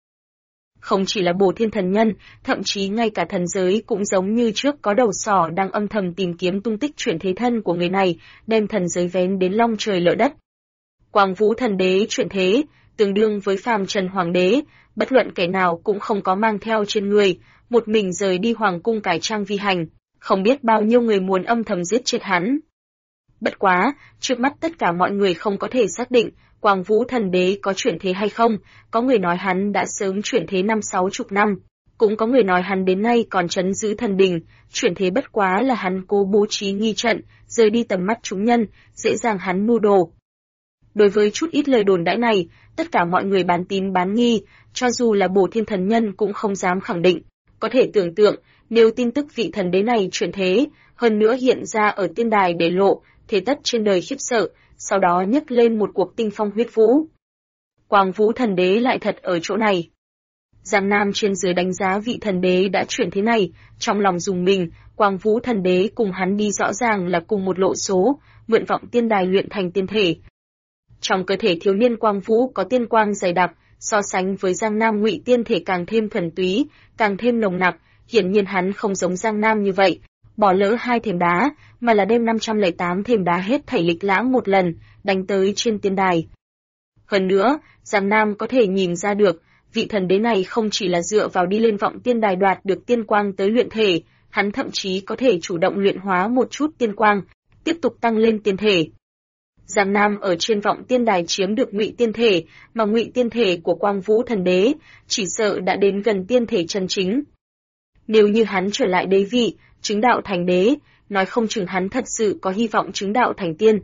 Không chỉ là Bổ Thiên Thần Nhân, thậm chí ngay cả thần giới cũng giống như trước có đầu sỏ đang âm thầm tìm kiếm tung tích chuyển thế thân của người này, đem thần giới vén đến long trời lở đất. Quang Vũ Thần Đế chuyển thế, tương đương với phàm trần hoàng đế, bất luận kẻ nào cũng không có mang theo trên người, một mình rời đi hoàng cung cải trang vi hành, không biết bao nhiêu người muốn âm thầm giết chết hắn. Bất quá, trước mắt tất cả mọi người không có thể xác định Quang Vũ Thần Đế có chuyển thế hay không, có người nói hắn đã sớm chuyển thế 50-60 năm, cũng có người nói hắn đến nay còn trấn giữ thần đình, chuyển thế bất quá là hắn cố bố trí nghi trận, rời đi tầm mắt chúng nhân, dễ dàng hắn mưu đồ. Đối với chút ít lời đồn đãi này, tất cả mọi người bán tín bán nghi, cho dù là Bổ Thiên Thần Nhân cũng không dám khẳng định. Có thể tưởng tượng, nếu tin tức vị thần đế này chuyển thế, hơn nữa hiện ra ở tiên đài để lộ, thế tất trên đời khiếp sợ, sau đó nhấc lên một cuộc tinh phong huyết vũ. Quang Vũ Thần Đế lại thật ở chỗ này. Giang Nam trên dưới đánh giá vị thần đế đã chuyển thế này, trong lòng dùng mình, Quang Vũ Thần Đế cùng hắn đi rõ ràng là cùng một lộ số, mượn vọng tiên đài luyện thành tiên thể. Trong cơ thể thiếu niên Quang Vũ có tiên quang dày đặc, so sánh với Giang Nam ngụy tiên thể càng thêm thuần túy, càng thêm nồng nặc, hiển nhiên hắn không giống Giang Nam như vậy, bỏ lỡ 2 thềm đá, mà là đem 508 thềm đá hết thảy lịch lãm một lần, đánh tới trên tiên đài. Hơn nữa, Giang Nam có thể nhìn ra được, vị thần đế này không chỉ là dựa vào đi lên vọng tiên đài đoạt được tiên quang tới luyện thể, hắn thậm chí có thể chủ động luyện hóa một chút tiên quang, tiếp tục tăng lên tiên thể. Giang Nam ở trên vọng tiên đài chiếm được ngụy tiên thể, mà ngụy tiên thể của Quang Vũ Thần Đế, chỉ sợ đã đến gần tiên thể chân chính. Nếu như hắn trở lại đế vị, chứng đạo thành đế, nói không chừng hắn thật sự có hy vọng chứng đạo thành tiên.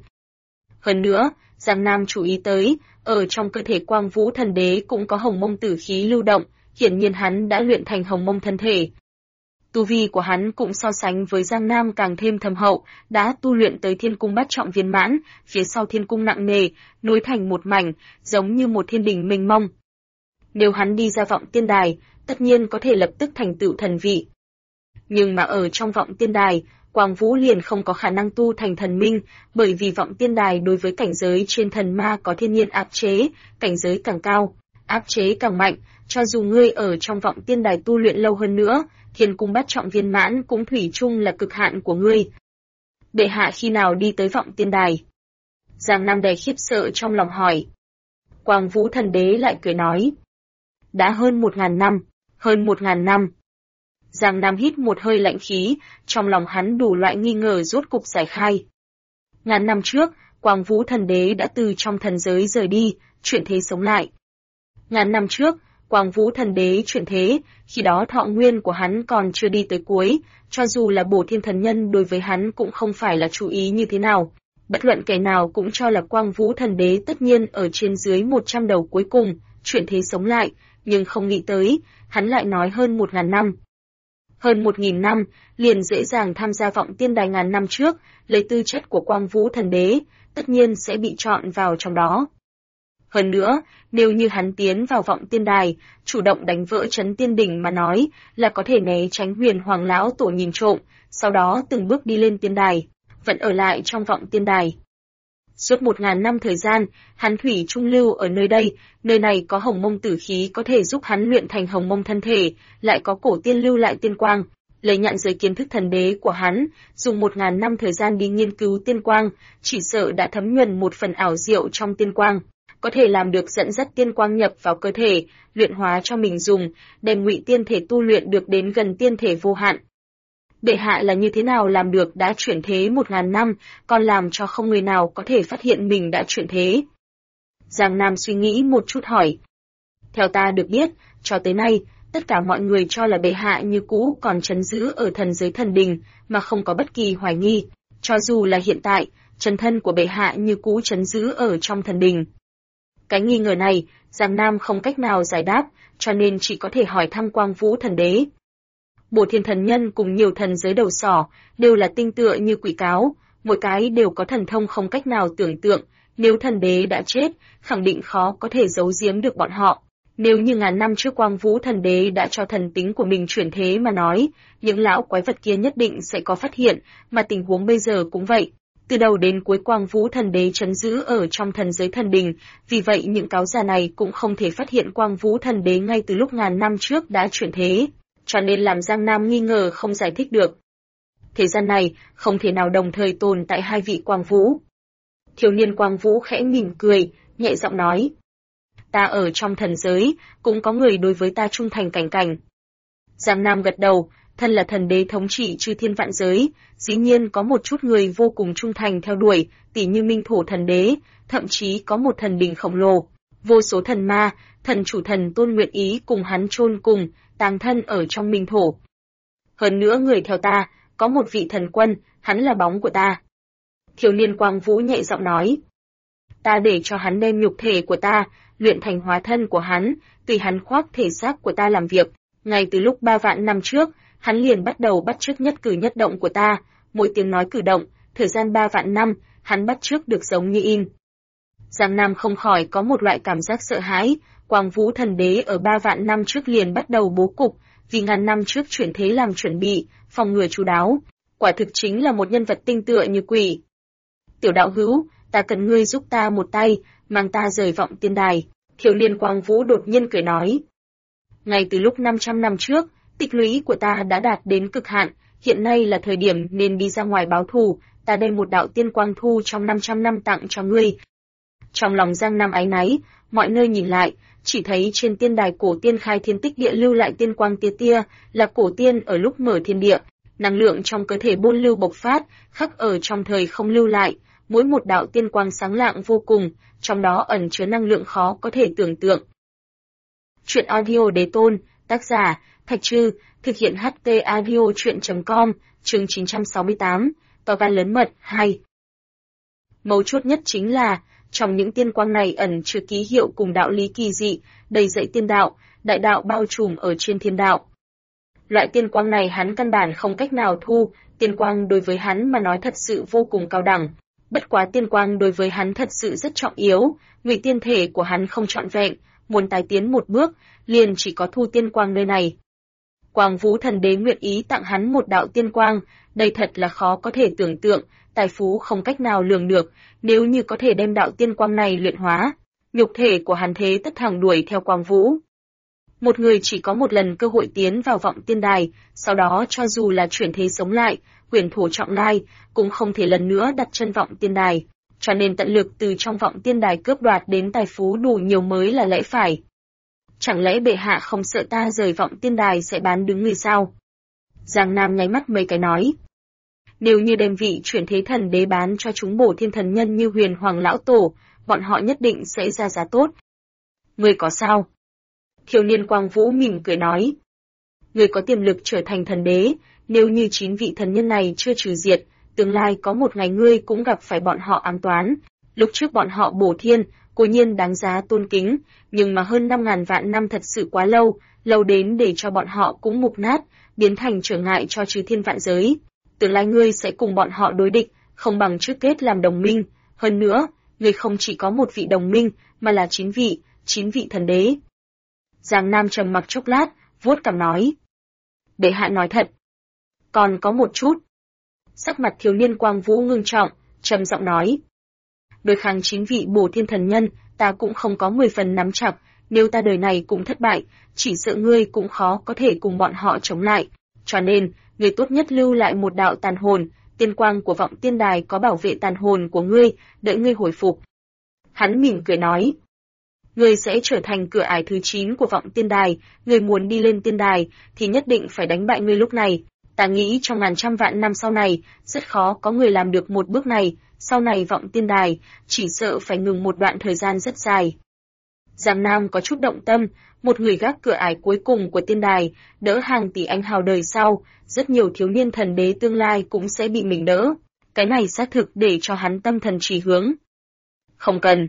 Hơn nữa, Giang Nam chú ý tới, ở trong cơ thể Quang Vũ Thần Đế cũng có hồng mông tử khí lưu động, hiển nhiên hắn đã luyện thành hồng mông thân thể. Tu vi của hắn cũng so sánh với Giang Nam càng thêm thâm hậu, đã tu luyện tới thiên cung bát trọng viên mãn, phía sau thiên cung nặng nề, nối thành một mảnh, giống như một thiên đình mênh mông. Nếu hắn đi ra vọng tiên đài, tất nhiên có thể lập tức thành tựu thần vị. Nhưng mà ở trong vọng tiên đài, Quang Vũ liền không có khả năng tu thành thần minh, bởi vì vọng tiên đài đối với cảnh giới trên thần ma có thiên nhiên áp chế, cảnh giới càng cao, áp chế càng mạnh, cho dù ngươi ở trong vọng tiên đài tu luyện lâu hơn nữa, thiên cung bát trọng viên mãn cũng thủy chung là cực hạn của ngươi. Bệ hạ khi nào đi tới vọng tiên đài? Giang Nam đầy khiếp sợ trong lòng hỏi. Quang Vũ thần đế lại cười nói. Đã hơn 1000 năm, hơn 1000 năm. Giang Nam hít một hơi lạnh khí, trong lòng hắn đủ loại nghi ngờ rốt cục giải khai. Ngàn năm trước, Quang Vũ thần đế đã từ trong thần giới rời đi, chuyển thế sống lại. Ngàn năm trước, Quang Vũ thần đế chuyển thế, khi đó thọ nguyên của hắn còn chưa đi tới cuối, cho dù là Bổ Thiên thần nhân đối với hắn cũng không phải là chú ý như thế nào. Bất luận kẻ nào cũng cho là Quang Vũ thần đế tất nhiên ở trên dưới 100 đầu cuối cùng, chuyển thế sống lại, nhưng không nghĩ tới, hắn lại nói hơn 1000 năm. Hơn 1000 năm, liền dễ dàng tham gia vọng tiên đài ngàn năm trước, lấy tư chất của Quang Vũ thần đế, tất nhiên sẽ bị chọn vào trong đó. Hơn nữa, nếu như hắn tiến vào vọng tiên đài, chủ động đánh vỡ trấn tiên đỉnh mà nói, là có thể né tránh Huyền Hoàng lão tổ nhìn trộm, sau đó từng bước đi lên tiên đài, vẫn ở lại trong vọng tiên đài. Suốt 1000 năm thời gian, hắn thủy trung lưu ở nơi này có hồng mông tử khí có thể giúp hắn luyện thành hồng mông thân thể, lại có cổ tiên lưu lại tiên quang, lấy nhận giới kiến thức thần đế của hắn, dùng 1000 năm thời gian đi nghiên cứu tiên quang, chỉ sợ đã thấm nhuần một phần ảo diệu trong tiên quang, có thể làm được dẫn dắt tiên quang nhập vào cơ thể, luyện hóa cho mình dùng, đem ngụy tiên thể tu luyện được đến gần tiên thể vô hạn. Bệ hạ là như thế nào làm được đã chuyển thế 1000 năm, còn làm cho không người nào có thể phát hiện mình đã chuyển thế? Giang Nam suy nghĩ một chút hỏi. Theo ta được biết, cho tới nay, tất cả mọi người cho là bệ hạ như cũ còn trấn giữ ở thần giới thần đình, mà không có bất kỳ hoài nghi. Cho dù là hiện tại, chân thân của bệ hạ như cũ trấn giữ ở trong thần đình. Cái nghi ngờ này, Giang Nam không cách nào giải đáp, cho nên chỉ có thể hỏi thăm Quang Vũ thần đế. Bổ Thiên thần nhân cùng nhiều thần giới đầu sỏ, đều là tinh tựa như quỷ cáo, mỗi cái đều có thần thông không cách nào tưởng tượng, nếu thần đế đã chết, khẳng định khó có thể giấu giếm được bọn họ. Nếu như ngàn năm trước Quang Vũ thần đế đã cho thần tính của mình chuyển thế mà nói, những lão quái vật kia nhất định sẽ có phát hiện, mà tình huống bây giờ cũng vậy. Từ đầu đến cuối Quang Vũ thần đế trấn giữ ở trong thần giới thần đình, vì vậy những cáo già này cũng không thể phát hiện Quang Vũ thần đế ngay từ lúc ngàn năm trước đã chuyển thế, cho nên làm Giang Nam nghi ngờ không giải thích được. Thế gian này không thể nào đồng thời tồn tại hai vị Quang Vũ. Thiếu niên Quang Vũ khẽ mỉm cười, nhẹ giọng nói. Ta ở trong thần giới, cũng có người đối với ta trung thành cảnh cảnh. Giang Nam gật đầu, thân là thần đế thống trị chư thiên vạn giới, dĩ nhiên có một chút người vô cùng trung thành theo đuổi, tỉ như Minh Thổ thần đế, thậm chí có một thần đình khổng lồ, vô số thần ma, thần chủ thần tôn nguyện ý cùng hắn chôn cùng, táng thân ở trong Minh Thổ. Hơn nữa người theo ta, có một vị thần quân, hắn là bóng của ta. Thiếu niên Quang Vũ nhẹ giọng nói. Ta để cho hắn đem nhục thể của ta, luyện thành hóa thân của hắn, tùy hắn khoác thể xác của ta làm việc. Ngay từ lúc 3 vạn năm trước, hắn liền bắt đầu bắt chước nhất cử nhất động của ta, mỗi tiếng nói cử động, thời gian 3 vạn năm, hắn bắt chước được giống như in. Giang Nam không khỏi có một loại cảm giác sợ hãi, Quang Vũ thần đế ở 3 vạn năm trước liền bắt đầu bố cục, vì ngàn năm trước chuyển thế làm chuẩn bị, phòng ngừa chu đáo, quả thực chính là một nhân vật tinh tựa như quỷ. Tiểu đạo hữu, ta cần ngươi giúp ta một tay, mang ta rời vọng tiên đài. Thiếu niên Quang Vũ đột nhiên cười nói. Ngay từ lúc 500 năm trước, tích lũy của ta đã đạt đến cực hạn, hiện nay là thời điểm nên đi ra ngoài báo thù, ta đem một đạo tiên quang thu trong 500 năm tặng cho ngươi. Trong lòng Giang Nam áy náy, mọi nơi nhìn lại, chỉ thấy trên tiên đài cổ tiên khai thiên tích địa lưu lại tiên quang tia tia, là cổ tiên ở lúc mở thiên địa, năng lượng trong cơ thể buôn lưu bộc phát, khắc ở trong thời không lưu lại, mỗi một đạo tiên quang sáng lạng vô cùng, trong đó ẩn chứa năng lượng khó có thể tưởng tượng. Truyện audio Đế Tôn, tác giả, Thạch Trư, thực hiện HT audio truyện.com, chương 968, to gan lớn mật, 2. Mấu chốt nhất chính là, trong những tiên quang này ẩn chứa ký hiệu cùng đạo lý kỳ dị, đầy dẫy tiên đạo, đại đạo bao trùm ở trên thiên đạo. Loại tiên quang này hắn căn bản không cách nào thu, tiên quang đối với hắn mà nói thật sự vô cùng cao đẳng. Bất quá tiên quang đối với hắn thật sự rất trọng yếu, ngụy tiên thể của hắn không trọn vẹn, muốn tái tiến một bước, liền chỉ có thu tiên quang nơi này. Quang Vũ Thần Đế nguyện ý tặng hắn một đạo tiên quang, đây thật là khó có thể tưởng tượng, tài phú không cách nào lường được, nếu như có thể đem đạo tiên quang này luyện hóa, nhục thể của hắn thế tất thẳng đuổi theo Quang Vũ. Một người chỉ có một lần cơ hội tiến vào vọng tiên đài, sau đó cho dù là chuyển thế sống lại, huyền thổ trọng lai, cũng không thể lần nữa đặt chân vọng tiên đài, cho nên tận lực từ trong vọng tiên đài cướp đoạt đến tài phú đủ nhiều mới là lẽ phải. Chẳng lẽ bệ hạ không sợ ta rời vọng tiên đài sẽ bán đứng người sao? Giang Nam nháy mắt mấy cái nói. Nếu như đem vị chuyển thế thần đế bán cho chúng bổ thiên thần nhân như Huyền Hoàng lão tổ, bọn họ nhất định sẽ ra giá tốt. Ngươi có sao? Thiếu niên Quang Vũ mỉm cười nói. Ngươi có tiềm lực trở thành thần đế, nếu như 9 vị thần nhân này chưa trừ diệt, tương lai có một ngày ngươi cũng gặp phải bọn họ ám toán. Lúc trước bọn họ bổ thiên, cố nhiên đáng giá tôn kính, nhưng mà hơn 5.000 vạn năm thật sự quá lâu, lâu đến để cho bọn họ cũng mục nát, biến thành trở ngại cho chư thiên vạn giới. Tương lai ngươi sẽ cùng bọn họ đối địch, không bằng trước kết làm đồng minh. Hơn nữa, ngươi không chỉ có một vị đồng minh, mà là 9 vị thần đế. Giang Nam trầm mặc chốc lát, vuốt cằm nói. Bệ hạ nói thật. Còn có một chút. Sắc mặt thiếu niên Quang Vũ ngưng trọng, trầm giọng nói. Đối kháng 9 vị bổ thiên thần nhân, ta cũng không có 10 phần nắm chặt, nếu ta đời này cũng thất bại, chỉ sợ ngươi cũng khó có thể cùng bọn họ chống lại. Cho nên, ngươi tốt nhất lưu lại một đạo tàn hồn, tiên quang của vọng tiên đài có bảo vệ tàn hồn của ngươi, đợi ngươi hồi phục. Hắn mỉm cười nói. Ngươi sẽ trở thành cửa ải thứ 9 của vọng tiên đài, ngươi muốn đi lên tiên đài, thì nhất định phải đánh bại ngươi lúc này. Ta nghĩ trong ngàn trăm vạn năm sau này, rất khó có người làm được một bước này, sau này vọng tiên đài, chỉ sợ phải ngừng một đoạn thời gian rất dài. Giang Nam có chút động tâm, một người gác cửa ải cuối cùng của tiên đài, đỡ hàng tỷ anh hào đời sau, rất nhiều thiếu niên thần đế tương lai cũng sẽ bị mình đỡ. Cái này xác thực để cho hắn tâm thần chỉ hướng. Không cần.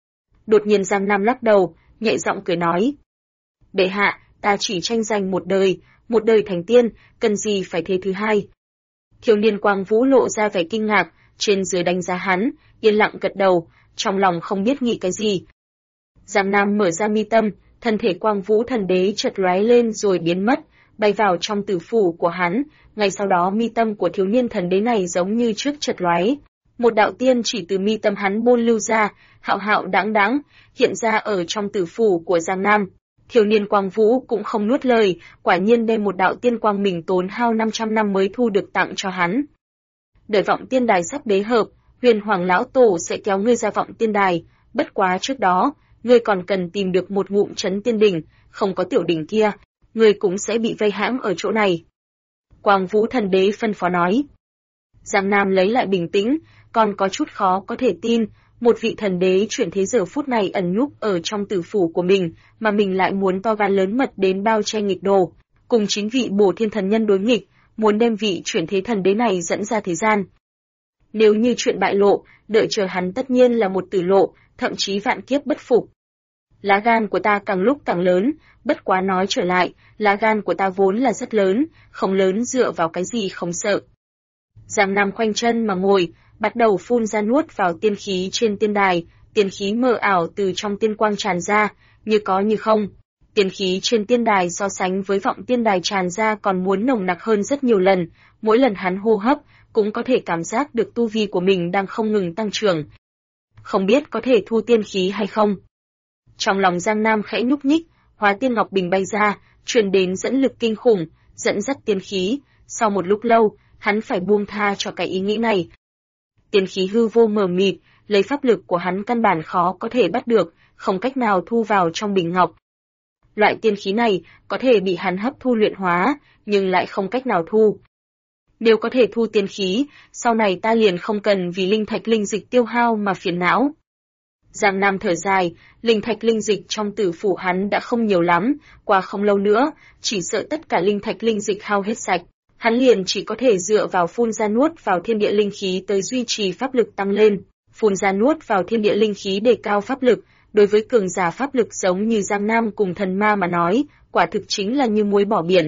Đột nhiên Giang Nam lắc đầu, nhẹ giọng cười nói. Bệ hạ, ta chỉ tranh giành một đời thành tiên, cần gì phải thế thứ hai. Thiếu niên Quang Vũ lộ ra vẻ kinh ngạc, trên dưới đánh giá hắn, yên lặng gật đầu, trong lòng không biết nghĩ cái gì. Giang Nam mở ra mi tâm, thân thể Quang Vũ thần đế chợt lóe lên rồi biến mất, bay vào trong tử phủ của hắn, ngay sau đó mi tâm của thiếu niên thần đế này giống như trước chợt lóe. Một đạo tiên chỉ từ mi tâm hắn bôn lưu ra, hạo hạo đãng đãng, hiện ra ở trong tử phủ của Giang Nam. Thiếu niên Quang Vũ cũng không nuốt lời, quả nhiên đem một đạo tiên quang mình tốn hao 500 năm mới thu được tặng cho hắn. Đợi vọng tiên đài sắp đế hợp, Huyền Hoàng lão tổ sẽ kéo ngươi ra vọng tiên đài, bất quá trước đó, ngươi còn cần tìm được một ngụm trấn tiên đỉnh, không có tiểu đỉnh kia, ngươi cũng sẽ bị vây hãm ở chỗ này. Quang Vũ thần đế phân phó nói. Giang Nam lấy lại bình tĩnh, còn có chút khó có thể tin, một vị thần đế chuyển thế giờ phút này ẩn núp ở trong tử phủ của mình, mà mình lại muốn to gan lớn mật đến bao che nghịch đồ, cùng 9 vị bổ thiên thần nhân đối nghịch, muốn đem vị chuyển thế thần đế này dẫn ra thế gian. Nếu như chuyện bại lộ, đợi chờ hắn tất nhiên là một tử lộ, thậm chí vạn kiếp bất phục. Lá gan của ta càng lúc càng lớn, bất quá nói trở lại, lá gan của ta vốn là rất lớn, không lớn dựa vào cái gì không sợ. Giang Nam khoanh chân mà ngồi, bắt đầu phun ra nuốt vào tiên khí trên tiên đài, tiên khí mờ ảo từ trong tiên quang tràn ra, như có như không. Tiên khí trên tiên đài so sánh với vọng tiên đài tràn ra còn muốn nồng nặc hơn rất nhiều lần, mỗi lần hắn hô hấp, cũng có thể cảm giác được tu vi của mình đang không ngừng tăng trưởng. Không biết có thể thu tiên khí hay không? Trong lòng Giang Nam khẽ nhúc nhích, Hóa Tiên Ngọc Bình bay ra, truyền đến dẫn lực kinh khủng, dẫn dắt tiên khí. Sau một lúc lâu, hắn phải buông tha cho cái ý nghĩ này. Tiên khí hư vô mờ mịt, lấy pháp lực của hắn căn bản khó có thể bắt được, không cách nào thu vào trong bình ngọc. Loại tiên khí này có thể bị hắn hấp thu luyện hóa, nhưng lại không cách nào thu. Nếu có thể thu tiên khí, sau này ta liền không cần vì linh thạch linh dịch tiêu hao mà phiền não. Giang Nam thở dài, linh thạch linh dịch trong tử phủ hắn đã không nhiều lắm, qua không lâu nữa, chỉ sợ tất cả linh thạch linh dịch hao hết sạch. Hắn liền chỉ có thể dựa vào phun ra nuốt vào thiên địa linh khí tới duy trì pháp lực tăng lên, phun ra nuốt vào thiên địa linh khí để cao pháp lực, đối với cường giả pháp lực giống như Giang Nam cùng thần ma mà nói, quả thực chính là như muối bỏ biển,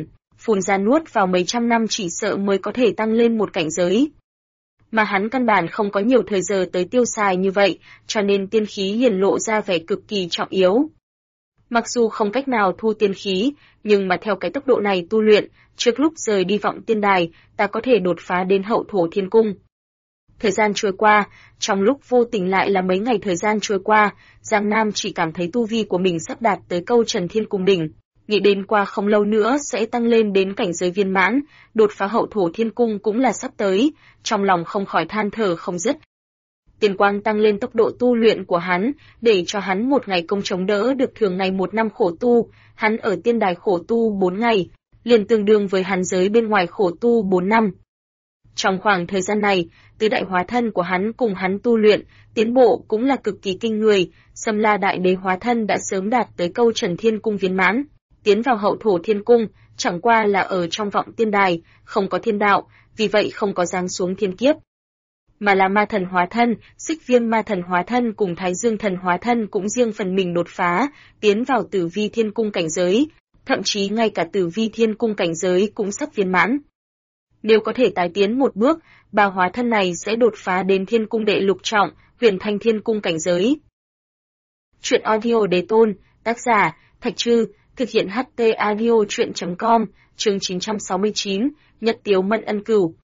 phun ra nuốt vào mấy trăm năm chỉ sợ mới có thể tăng lên một cảnh giới. Mà hắn căn bản không có nhiều thời giờ tới tiêu xài như vậy, cho nên tiên khí hiển lộ ra vẻ cực kỳ trọng yếu. Mặc dù không cách nào thu tiên khí, nhưng mà theo cái tốc độ này tu luyện, trước lúc rời đi vọng tiên đài, ta có thể đột phá đến hậu thổ thiên cung. Thời gian trôi qua, trong lúc vô tình lại là mấy ngày thời gian trôi qua, Giang Nam chỉ cảm thấy tu vi của mình sắp đạt tới câu Trần Thiên Cung đỉnh. Nghĩ đến qua không lâu nữa sẽ tăng lên đến cảnh giới viên mãn, đột phá hậu thổ thiên cung cũng là sắp tới, trong lòng không khỏi than thở không dứt. Tiền quang tăng lên tốc độ tu luyện của hắn, để cho hắn một ngày công chống đỡ được thường ngày một năm khổ tu, hắn ở tiên đài khổ tu 4 ngày, liền tương đương với hắn giới bên ngoài khổ tu 4 năm. Trong khoảng thời gian này, tứ đại hóa thân của hắn cùng hắn tu luyện, tiến bộ cũng là cực kỳ kinh người, Sâm La Đại Đế hóa thân đã sớm đạt tới câu Trần Thiên Cung viên mãn, tiến vào hậu thổ thiên cung, chẳng qua là ở trong vọng tiên đài, không có thiên đạo, vì vậy không có giáng xuống thiên kiếp. Mà là ma thần hóa thân, Xích Viêm ma thần hóa thân cùng Thái Dương thần hóa thân cũng riêng phần mình đột phá, tiến vào Tử Vi Thiên Cung cảnh giới, thậm chí ngay cả Tử Vi Thiên Cung cảnh giới cũng sắp viên mãn. Nếu có thể tái tiến một bước, ba hóa thân này sẽ đột phá đến Thiên Cung đệ lục trọng, Huyền Thanh Thiên Cung cảnh giới. Truyện audio Đế Tôn, tác giả Thạch Trư, thực hiện HT Audio Truyện.com, chương 969, Nhật Tiếu Mận Ân Cửu.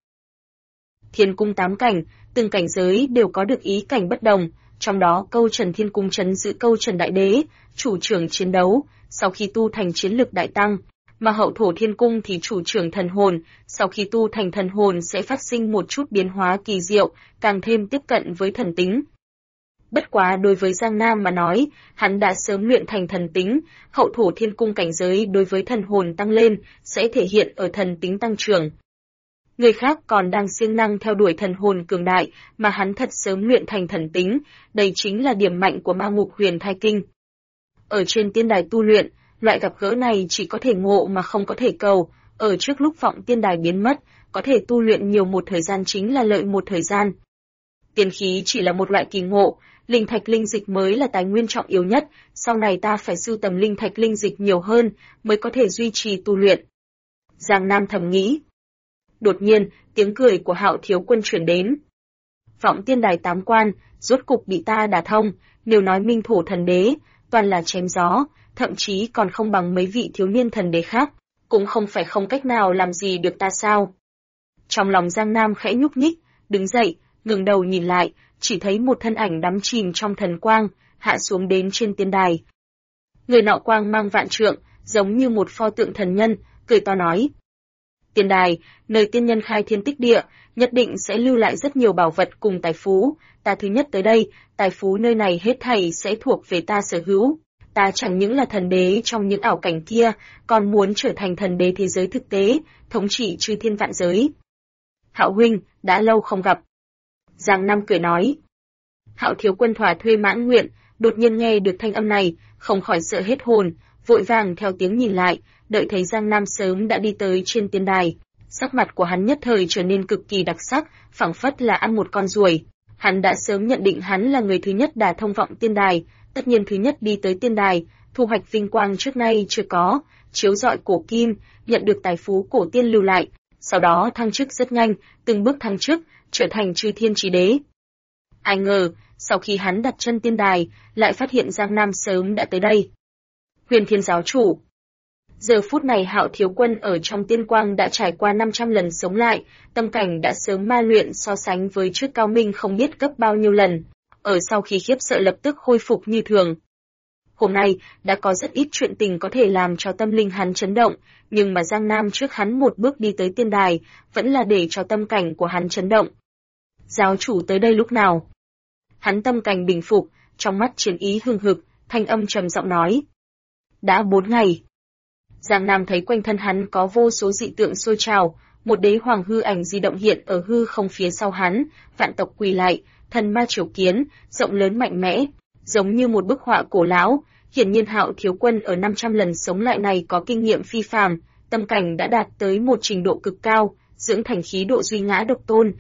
Thiên Cung 8 cảnh, từng cảnh giới đều có được ý cảnh bất đồng, trong đó câu Trần Thiên Cung trấn giữ câu Trần Đại Đế, chủ trưởng chiến đấu, sau khi tu thành chiến lực đại tăng, mà hậu thổ Thiên Cung thì chủ trưởng thần hồn, sau khi tu thành thần hồn sẽ phát sinh một chút biến hóa kỳ diệu, càng thêm tiếp cận với thần tính. Bất quá đối với Giang Nam mà nói, hắn đã sớm luyện thành thần tính, hậu thổ Thiên Cung cảnh giới đối với thần hồn tăng lên, sẽ thể hiện ở thần tính tăng trưởng. Người khác còn đang siêng năng theo đuổi thần hồn cường đại, mà hắn thật sớm luyện thành thần tính, đây chính là điểm mạnh của ma ngục huyền thai kinh. Ở trên tiên đài tu luyện, loại gặp gỡ này chỉ có thể ngộ mà không có thể cầu, ở trước lúc vọng tiên đài biến mất, có thể tu luyện nhiều một thời gian chính là lợi một thời gian. Tiên khí chỉ là một loại kỳ ngộ, linh thạch linh dịch mới là tài nguyên trọng yếu nhất, sau này ta phải sưu tầm linh thạch linh dịch nhiều hơn, mới có thể duy trì tu luyện. Giang Nam thầm nghĩ. Đột nhiên, tiếng cười của Hạo Thiếu Quân truyền đến. Vọng tiên đài 8 quan, rốt cục bị ta đả thông, nếu nói minh thổ thần đế, toàn là chém gió, thậm chí còn không bằng mấy vị thiếu niên thần đế khác, cũng không phải không cách nào làm gì được ta sao. Trong lòng Giang Nam khẽ nhúc nhích, đứng dậy, ngẩng đầu nhìn lại, chỉ thấy một thân ảnh đắm chìm trong thần quang, hạ xuống đến trên tiên đài. Người nọ quang mang vạn trượng, giống như một pho tượng thần nhân, cười to nói. Tiên đài, nơi tiên nhân khai thiên tích địa, nhất định sẽ lưu lại rất nhiều bảo vật cùng tài phú, ta thứ nhất tới đây, tài phú nơi này hết thảy sẽ thuộc về ta sở hữu. Ta chẳng những là thần đế trong những ảo cảnh kia, còn muốn trở thành thần đế thế giới thực tế, thống trị chư thiên vạn giới. Hạo huynh, đã lâu không gặp. Giang Nam cười nói. Hạo Thiếu Quân thỏa thuê mãn nguyện, đột nhiên nghe được thanh âm này, không khỏi sợ hết hồn, vội vàng theo tiếng nhìn lại, đợi thấy Giang Nam sớm đã đi tới trên tiên đài. Sắc mặt của hắn nhất thời trở nên cực kỳ đặc sắc, phảng phất là ăn một con ruồi. Hắn đã sớm nhận định hắn là người thứ nhất đả thông vọng tiên đài, tất nhiên thứ nhất đi tới tiên đài, thu hoạch vinh quang trước nay chưa có, chiếu rọi cổ kim, nhận được tài phú cổ tiên lưu lại, sau đó thăng chức rất nhanh, từng bước thăng chức, trở thành chư thiên chí đế. Ai ngờ, sau khi hắn đặt chân tiên đài, lại phát hiện Giang Nam sớm đã tới đây. Huyền Thiên giáo chủ. Giờ phút này Hạo Thiếu Quân ở trong tiên quang đã trải qua 500 lần sống lại, tâm cảnh đã sớm ma luyện so sánh với trước cao minh không biết gấp bao nhiêu lần, ở sau khi khiếp sợ lập tức khôi phục như thường. Hôm nay, đã có rất ít chuyện tình có thể làm cho tâm linh hắn chấn động, nhưng mà Giang Nam trước hắn một bước đi tới tiên đài, vẫn là để cho tâm cảnh của hắn chấn động. Giáo chủ tới đây lúc nào? Hắn tâm cảnh bình phục, trong mắt chiến ý hừng hực, thanh âm trầm giọng nói. Đã 4 ngày. Giang Nam thấy quanh thân hắn có vô số dị tượng sôi trào, một đế hoàng hư ảnh di động hiện ở hư không phía sau hắn, vạn tộc quỳ lại, thần ma triều kiến, rộng lớn mạnh mẽ, giống như một bức họa cổ lão. Hiển nhiên Hạo Thiếu Quân ở 500 lần sống lại này có kinh nghiệm phi phàm, tâm cảnh đã đạt tới một trình độ cực cao, dưỡng thành khí độ duy ngã độc tôn.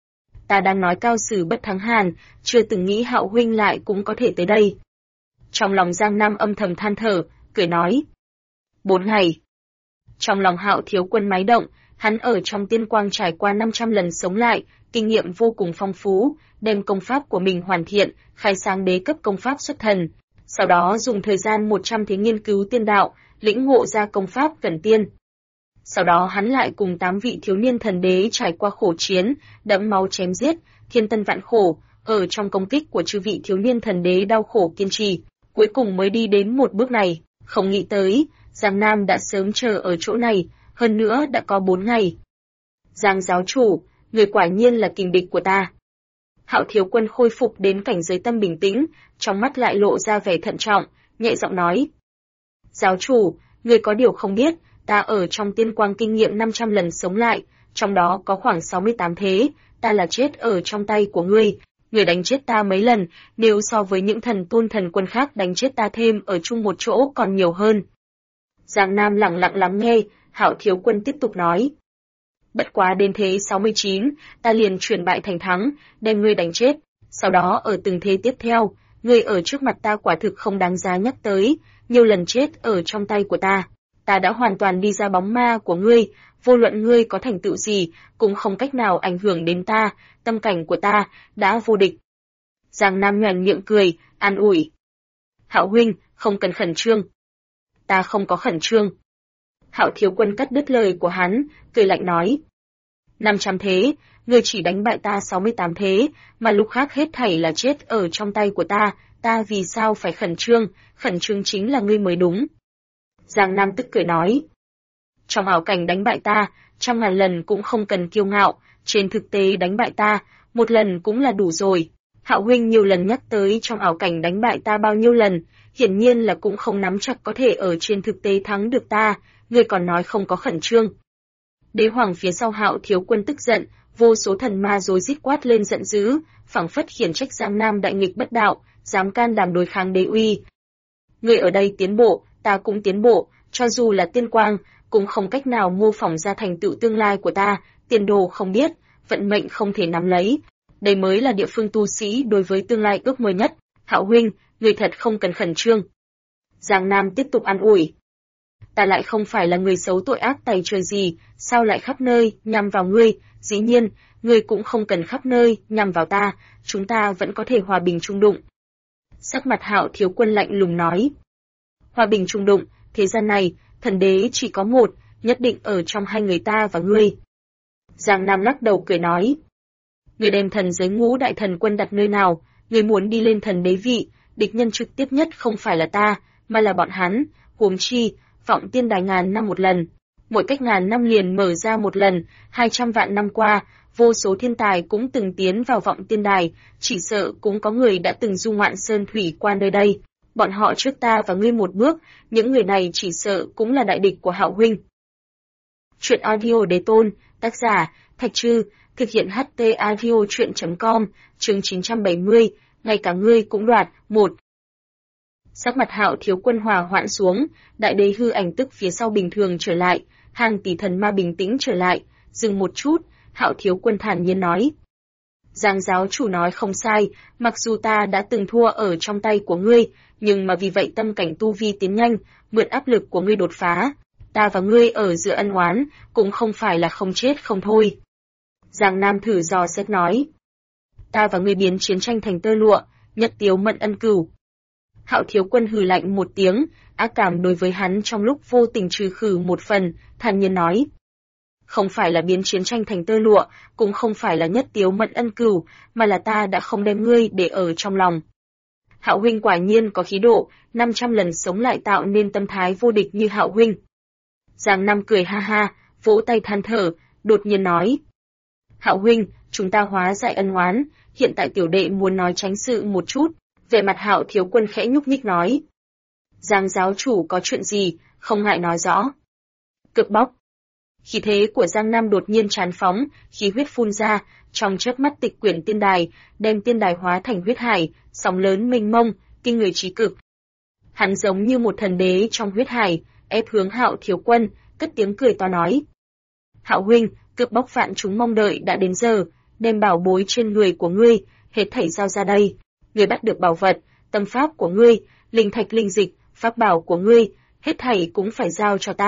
Ta đang nói cao sử bất thắng hàn, chưa từng nghĩ Hạo huynh lại cũng có thể tới đây. Trong lòng Giang Nam âm thầm than thở, cười nói. 4 ngày. Trong lòng Hạo Thiếu Quân máy động, hắn ở trong tiên quang trải qua 500 lần sống lại, kinh nghiệm vô cùng phong phú, đem công pháp của mình hoàn thiện, khai sáng đế cấp công pháp xuất thần. Sau đó dùng thời gian 100 thế nghiên cứu tiên đạo, lĩnh ngộ ra công pháp cẩn tiên. Sau đó hắn lại cùng 8 vị thiếu niên thần đế trải qua khổ chiến, đẫm máu chém giết, thiên tân vạn khổ, ở trong công kích của chư vị thiếu niên thần đế đau khổ kiên trì, cuối cùng mới đi đến một bước này. Không nghĩ tới, Giang Nam đã sớm chờ ở chỗ này, hơn nữa đã có 4 ngày. Giang giáo chủ, người quả nhiên là kình địch của ta. Hạo Thiếu Quân khôi phục đến cảnh giới tâm bình tĩnh, trong mắt lại lộ ra vẻ thận trọng, nhẹ giọng nói. Giáo chủ, người có điều không biết, ta ở trong tiên quang kinh nghiệm 500 lần sống lại, trong đó có khoảng 68 thế, ta là chết ở trong tay của ngươi. Người đánh chết ta mấy lần, nếu so với những thần tôn thần quân khác đánh chết ta thêm ở chung một chỗ còn nhiều hơn. Giang Nam lặng lặng lắng nghe, Hạo Thiếu Quân tiếp tục nói. Bất quá đến thế 69, ta liền chuyển bại thành thắng, đem ngươi đánh chết. Sau đó ở từng thế tiếp theo, ngươi ở trước mặt ta quả thực không đáng giá nhắc tới, nhiều lần chết ở trong tay của ta. Ta đã hoàn toàn đi ra bóng ma của ngươi, vô luận ngươi có thành tựu gì, cũng không cách nào ảnh hưởng đến ta, tâm cảnh của ta đã vô địch. Giang Nam nhoẻn miệng cười, an ủi. Hạo huynh, không cần khẩn trương. Ta không có khẩn trương. Hạo Thiếu Quân cắt đứt lời của hắn, cười lạnh nói. 500 thế, ngươi chỉ đánh bại ta 68 thế, mà lúc khác hết thảy là chết ở trong tay của ta vì sao phải khẩn trương chính là ngươi mới đúng. Giang Nam tức cười nói. Trong ảo cảnh đánh bại ta, 100.000 lần cũng không cần kiêu ngạo, trên thực tế đánh bại ta, 1 lần cũng là đủ rồi. Hạo huynh nhiều lần nhắc tới trong ảo cảnh đánh bại ta bao nhiêu lần, hiển nhiên là cũng không nắm chắc có thể ở trên thực tế thắng được ta, ngươi còn nói không có khẩn trương. Đế hoàng phía sau Hạo Thiếu Quân tức giận, vô số thần ma rối rít quát lên giận dữ, phảng phất khiển trách Giang Nam đại nghịch bất đạo, dám can đảm đối kháng đế uy. Ngươi ở đây tiến bộ, ta cũng tiến bộ, cho dù là tiên quang, cũng không cách nào mô phỏng ra thành tựu tương lai của ta, tiền đồ không biết, vận mệnh không thể nắm lấy. Đây mới là địa phương tu sĩ đối với tương lai ước mơ nhất. Hạo huynh, người thật không cần khẩn trương. Giang Nam tiếp tục an ủi. Ta lại không phải là người xấu tội ác tày trời gì, sao lại khắp nơi nhằm vào ngươi, dĩ nhiên, ngươi cũng không cần khắp nơi nhằm vào ta, chúng ta vẫn có thể hòa bình chung đụng. Sắc mặt Hạo Thiếu Quân lạnh lùng nói. Hòa bình chung đụng, thế gian này, thần đế chỉ có một, nhất định ở trong hai người ta và ngươi. Giang Nam lắc đầu cười nói. Ngươi đem thần giới ngũ đại thần quân đặt nơi nào, ngươi muốn đi lên thần đế vị, địch nhân trực tiếp nhất không phải là ta, mà là bọn hắn, huống chi, vọng tiên đài ngàn năm một lần. Mỗi cách ngàn năm liền mở ra một lần, 200 vạn năm qua, vô số thiên tài cũng từng tiến vào vọng tiên đài, chỉ sợ cũng có người đã từng du ngoạn sơn thủy qua nơi đây. Bọn họ trước ta và ngươi một bước, những người này chỉ sợ cũng là đại địch của Hạo huynh. Truyện audio đế tôn, tác giả, Thạch Trư, thực hiện HT audio truyện.com, chương 970, ngay cả ngươi cũng đoạt, 1. Sắc mặt Hạo Thiếu Quân hòa hoãn xuống, đại đế hư ảnh tức phía sau bình thường trở lại, hàng tỷ thần ma bình tĩnh trở lại, dừng một chút, Hạo Thiếu Quân thản nhiên nói. Giang giáo chủ nói không sai, mặc dù ta đã từng thua ở trong tay của ngươi, nhưng mà vì vậy tâm cảnh tu vi tiến nhanh, mượn áp lực của ngươi đột phá. Ta và ngươi ở giữa ân oán, cũng không phải là không chết không thôi. Giang Nam thử dò xét nói. Ta và ngươi biến chiến tranh thành tơ lụa, nhất tiếu mận ân cửu. Hạo Thiếu Quân hừ lạnh một tiếng, ác cảm đối với hắn trong lúc vô tình trừ khử một phần, thản nhiên nói. Không phải là biến chiến tranh thành tơ lụa, cũng không phải là nhất tiếu mận ân cửu, mà là ta đã không đem ngươi để ở trong lòng. Hạo huynh quả nhiên có khí độ, 500 lần sống lại tạo nên tâm thái vô địch như Hạo huynh. Giang Nam cười ha ha, vỗ tay than thở, đột nhiên nói. Hạo huynh, chúng ta hóa giải ân oán, hiện tại tiểu đệ muốn nói tránh sự một chút. Về mặt Hạo Thiếu Quân khẽ nhúc nhích nói. Giang giáo chủ có chuyện gì, không ngại nói rõ. Cực bóc. Khí thế của Giang Nam đột nhiên tràn phóng, khí huyết phun ra, trong chớp mắt tịch quyển tiên đài, đem tiên đài hóa thành huyết hải, sóng lớn mênh mông, kinh người trí cực. Hắn giống như một thần đế trong huyết hải, ép hướng Hạo Thiếu Quân, cất tiếng cười to nói. Hạo huynh, cướp bóc vạn chúng mong đợi đã đến giờ, đem bảo bối trên người của ngươi, hết thảy giao ra đây. Ngươi bắt được bảo vật, tâm pháp của ngươi, linh thạch linh dịch, pháp bảo của ngươi, hết thảy cũng phải giao cho ta,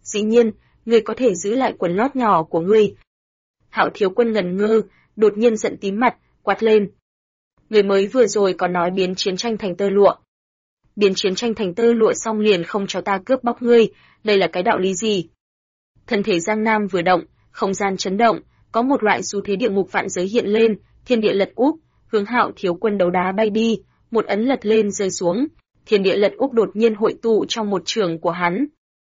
dĩ nhiên, ngươi có thể giữ lại quần lót nhỏ của ngươi. Hạo Thiếu Quân ngần ngơ, đột nhiên giận tím mặt, quát lên. Người mới vừa rồi còn nói biến chiến tranh thành tơ lụa. Biến chiến tranh thành tơ lụa xong liền không cho ta cướp bóc ngươi, đây là cái đạo lý gì? Thân thể Giang Nam vừa động, không gian chấn động, có một loại xu thế địa ngục vạn giới hiện lên, thiên địa lật úp, hướng Hạo Thiếu Quân đấu đá bay đi, một ấn lật lên rơi xuống, thiên địa lật úp đột nhiên hội tụ trong một trường của hắn.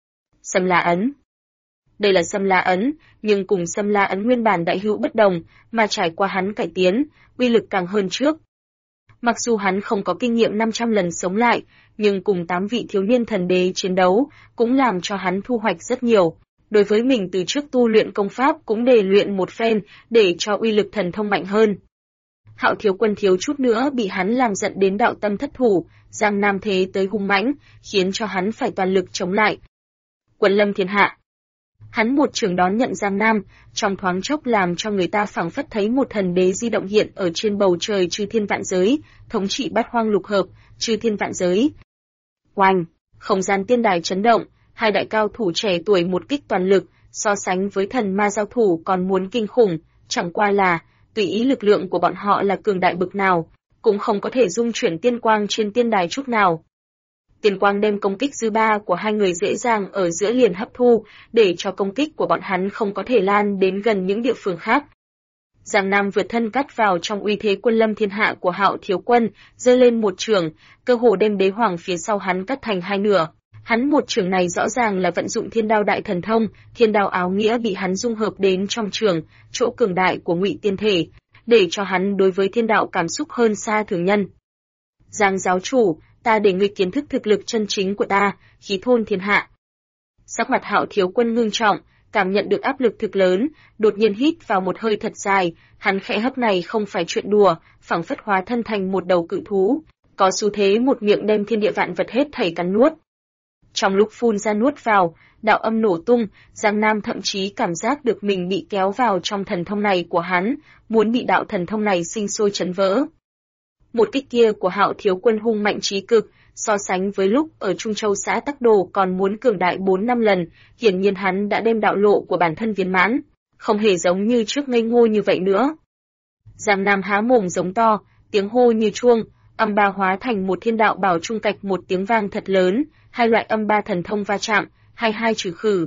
Sâm La ấn. Đây là Sâm La ấn, nhưng cùng Sâm La ấn nguyên bản đại hữu bất đồng, mà trải qua hắn cải tiến, uy lực càng hơn trước. Mặc dù hắn không có kinh nghiệm 500 lần sống lại, nhưng cùng 8 vị thiếu niên thần đế chiến đấu, cũng làm cho hắn thu hoạch rất nhiều. Đối với mình từ trước tu luyện công pháp cũng để luyện một phen, để cho uy lực thần thông mạnh hơn. Hạo Thiếu Quân thiếu chút nữa bị hắn làm giận đến đạo tâm thất thủ, Giang Nam thế tới hung mãnh, khiến cho hắn phải toàn lực chống lại. Quần lâm thiên hạ. Hắn một trường đón nhận Giang Nam, trong thoáng chốc làm cho người ta phảng phất thấy một thần đế di động hiện ở trên bầu trời chư thiên vạn giới, thống trị bát hoang lục hợp, chư thiên vạn giới. Oanh, không gian tiên đài chấn động, hai đại cao thủ trẻ tuổi một kích toàn lực, so sánh với thần ma giao thủ còn muốn kinh khủng, chẳng qua là, tùy ý lực lượng của bọn họ là cường đại bực nào, cũng không có thể dung chuyển tiên quang trên tiên đài chút nào. Tiên quang đem công kích dư ba của hai người dễ dàng ở giữa liền hấp thu, để cho công kích của bọn hắn không có thể lan đến gần những địa phương khác. Giang Nam vượt thân cắt vào trong uy thế quân lâm thiên hạ của Hạo Thiếu Quân, giơ lên một chưởng, cơ hồ đem đế hoàng phía sau hắn cắt thành hai nửa. Hắn một chưởng này rõ ràng là vận dụng thiên đao đại thần thông, thiên đao áo nghĩa bị hắn dung hợp đến trong chưởng, chỗ cường đại của Ngụy Tiên thể, để cho hắn đối với thiên đạo cảm xúc hơn xa thường nhân. Giang giáo chủ, ta để ngươi kiến thức thực lực chân chính của ta, khí thôn thiên hạ. Sắc mặt Hạo Thiếu Quân ngưng trọng, cảm nhận được áp lực thực lớn, đột nhiên hít vào một hơi thật dài, hắn khẽ hấp này không phải chuyện đùa, phảng phất hóa thân thành một đầu cự thú, có xu thế một miệng đem thiên địa vạn vật hết thảy cắn nuốt. Trong lúc phun ra nuốt vào, đạo âm nổ tung, Giang Nam thậm chí cảm giác được mình bị kéo vào trong thần thông này của hắn, muốn bị đạo thần thông này sinh sôi chấn vỡ. Một kích kia của Hạo Thiếu Quân hung mạnh trí cực, so sánh với lúc ở Trung Châu xã Tắc Đồ còn muốn cường đại 4-5 lần, hiển nhiên hắn đã đem đạo lộ của bản thân viên mãn, không hề giống như trước ngây ngô như vậy nữa. Giang Nam há mồm giống to, tiếng hô như chuông, âm ba hóa thành một thiên đạo bảo trung cạch một tiếng vang thật lớn, hai loại âm ba thần thông va chạm, hai trừ khử.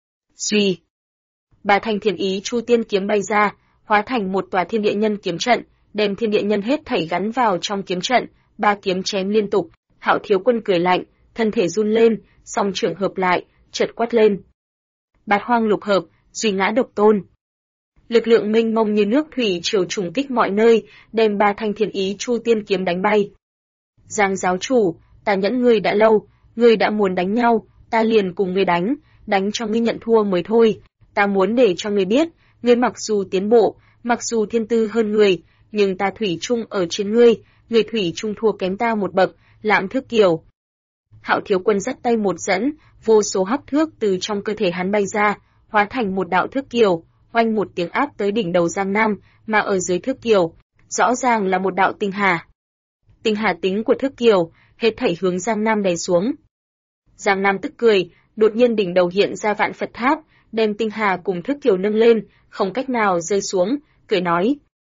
Suy. Ba thanh thiên ý chu tiên kiếm bay ra, hóa thành một tòa thiên địa nhân kiếm trận, đem thiên địa nhân hết thảy gắn vào trong kiếm trận, ba kiếm chém liên tục. Hạo Thiếu Quân cười lạnh, thân thể run lên, song trưởng hợp lại, chợt quát lên. Bát hoang lục hợp, duy ngã độc tôn. Lực lượng mênh mông như nước thủy triều trùng kích mọi nơi, đem ba thanh thiên ý chu tiên kiếm đánh bay. Giang giáo chủ, ta nhẫn ngươi đã lâu, ngươi đã muốn đánh nhau, ta liền cùng ngươi đánh cho ngươi nhận thua mới thôi. Ta muốn để cho ngươi biết, ngươi mặc dù tiến bộ, mặc dù thiên tư hơn người, nhưng ta thủy chung ở trên ngươi thủy chung thua kém ta một bậc, Lạm Thước Kiều. Hạo Thiếu Quân dắt tay một dẫn, vô số hắc thước từ trong cơ thể hắn bay ra, hóa thành một đạo thước kiều, oanh một tiếng áp tới đỉnh đầu Giang Nam, mà ở dưới thước kiều, rõ ràng là một đạo tinh hà. Tinh hà tính của thước kiều, hết thảy hướng Giang Nam đè xuống. Giang Nam tức cười, đột nhiên đỉnh đầu hiện ra vạn Phật tháp, đem tinh hà cùng thước kiều nâng lên, không cách nào rơi xuống, cười nói.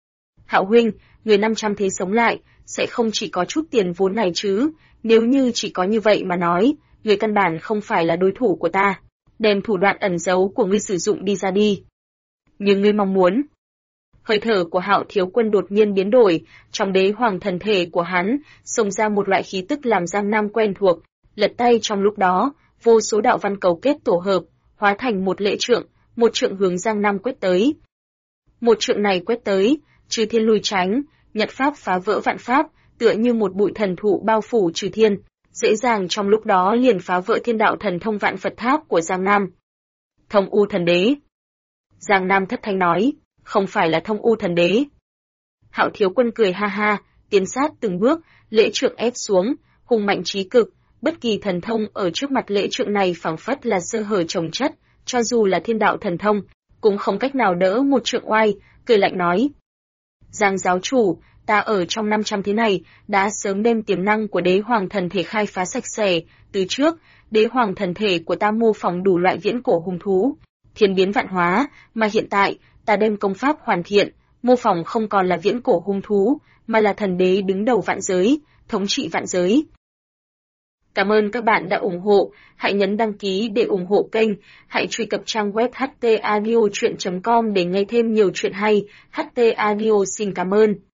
Hạo huynh, người 500 thế sống lại, sẽ không chỉ có chút tiền vốn này chứ, nếu như chỉ có như vậy mà nói, người căn bản không phải là đối thủ của ta, đem thủ đoạn ẩn giấu của ngươi sử dụng đi ra đi. Nhưng ngươi mong muốn. Hơi thở của Hạo Thiếu Quân đột nhiên biến đổi, trong đế hoàng thần thể của hắn, xông ra một loại khí tức làm Giang Nam quen thuộc, lật tay trong lúc đó, vô số đạo văn cầu kết tổ hợp, hóa thành một lễ trượng, một trượng hướng Giang Nam quét tới. Một trượng này quét tới, chư thiên lui tránh, nhật pháp phá vỡ vạn pháp, tựa như một bụi thần thụ bao phủ trừ thiên, dễ dàng trong lúc đó liền phá vỡ thiên đạo thần thông vạn Phật tháp của Giang Nam. Thông U thần đế. Giang Nam thất thanh nói, không phải là Thông U thần đế. Hạo Thiếu Quân cười ha ha, tiến sát từng bước, lễ trượng ép xuống, hùng mạnh trí cực, bất kỳ thần thông ở trước mặt lễ trượng này phảng phất là sơ hở chồng chất, cho dù là thiên đạo thần thông, cũng không cách nào đỡ một trượng oai, cười lạnh nói. Giang giáo chủ, ta ở trong 500 thế này, đã sớm đem tiềm năng của đế hoàng thần thể khai phá sạch sẽ. Từ trước, đế hoàng thần thể của ta mô phỏng đủ loại viễn cổ hung thú, thiên biến vạn hóa, mà hiện tại, ta đem công pháp hoàn thiện, mô phỏng không còn là viễn cổ hung thú, mà là thần đế đứng đầu vạn giới, thống trị vạn giới. Cảm ơn các bạn đã ủng hộ, hãy nhấn đăng ký để ủng hộ kênh, hãy truy cập trang web htaudio.com để nghe thêm nhiều chuyện hay. HT Audio xin cảm ơn.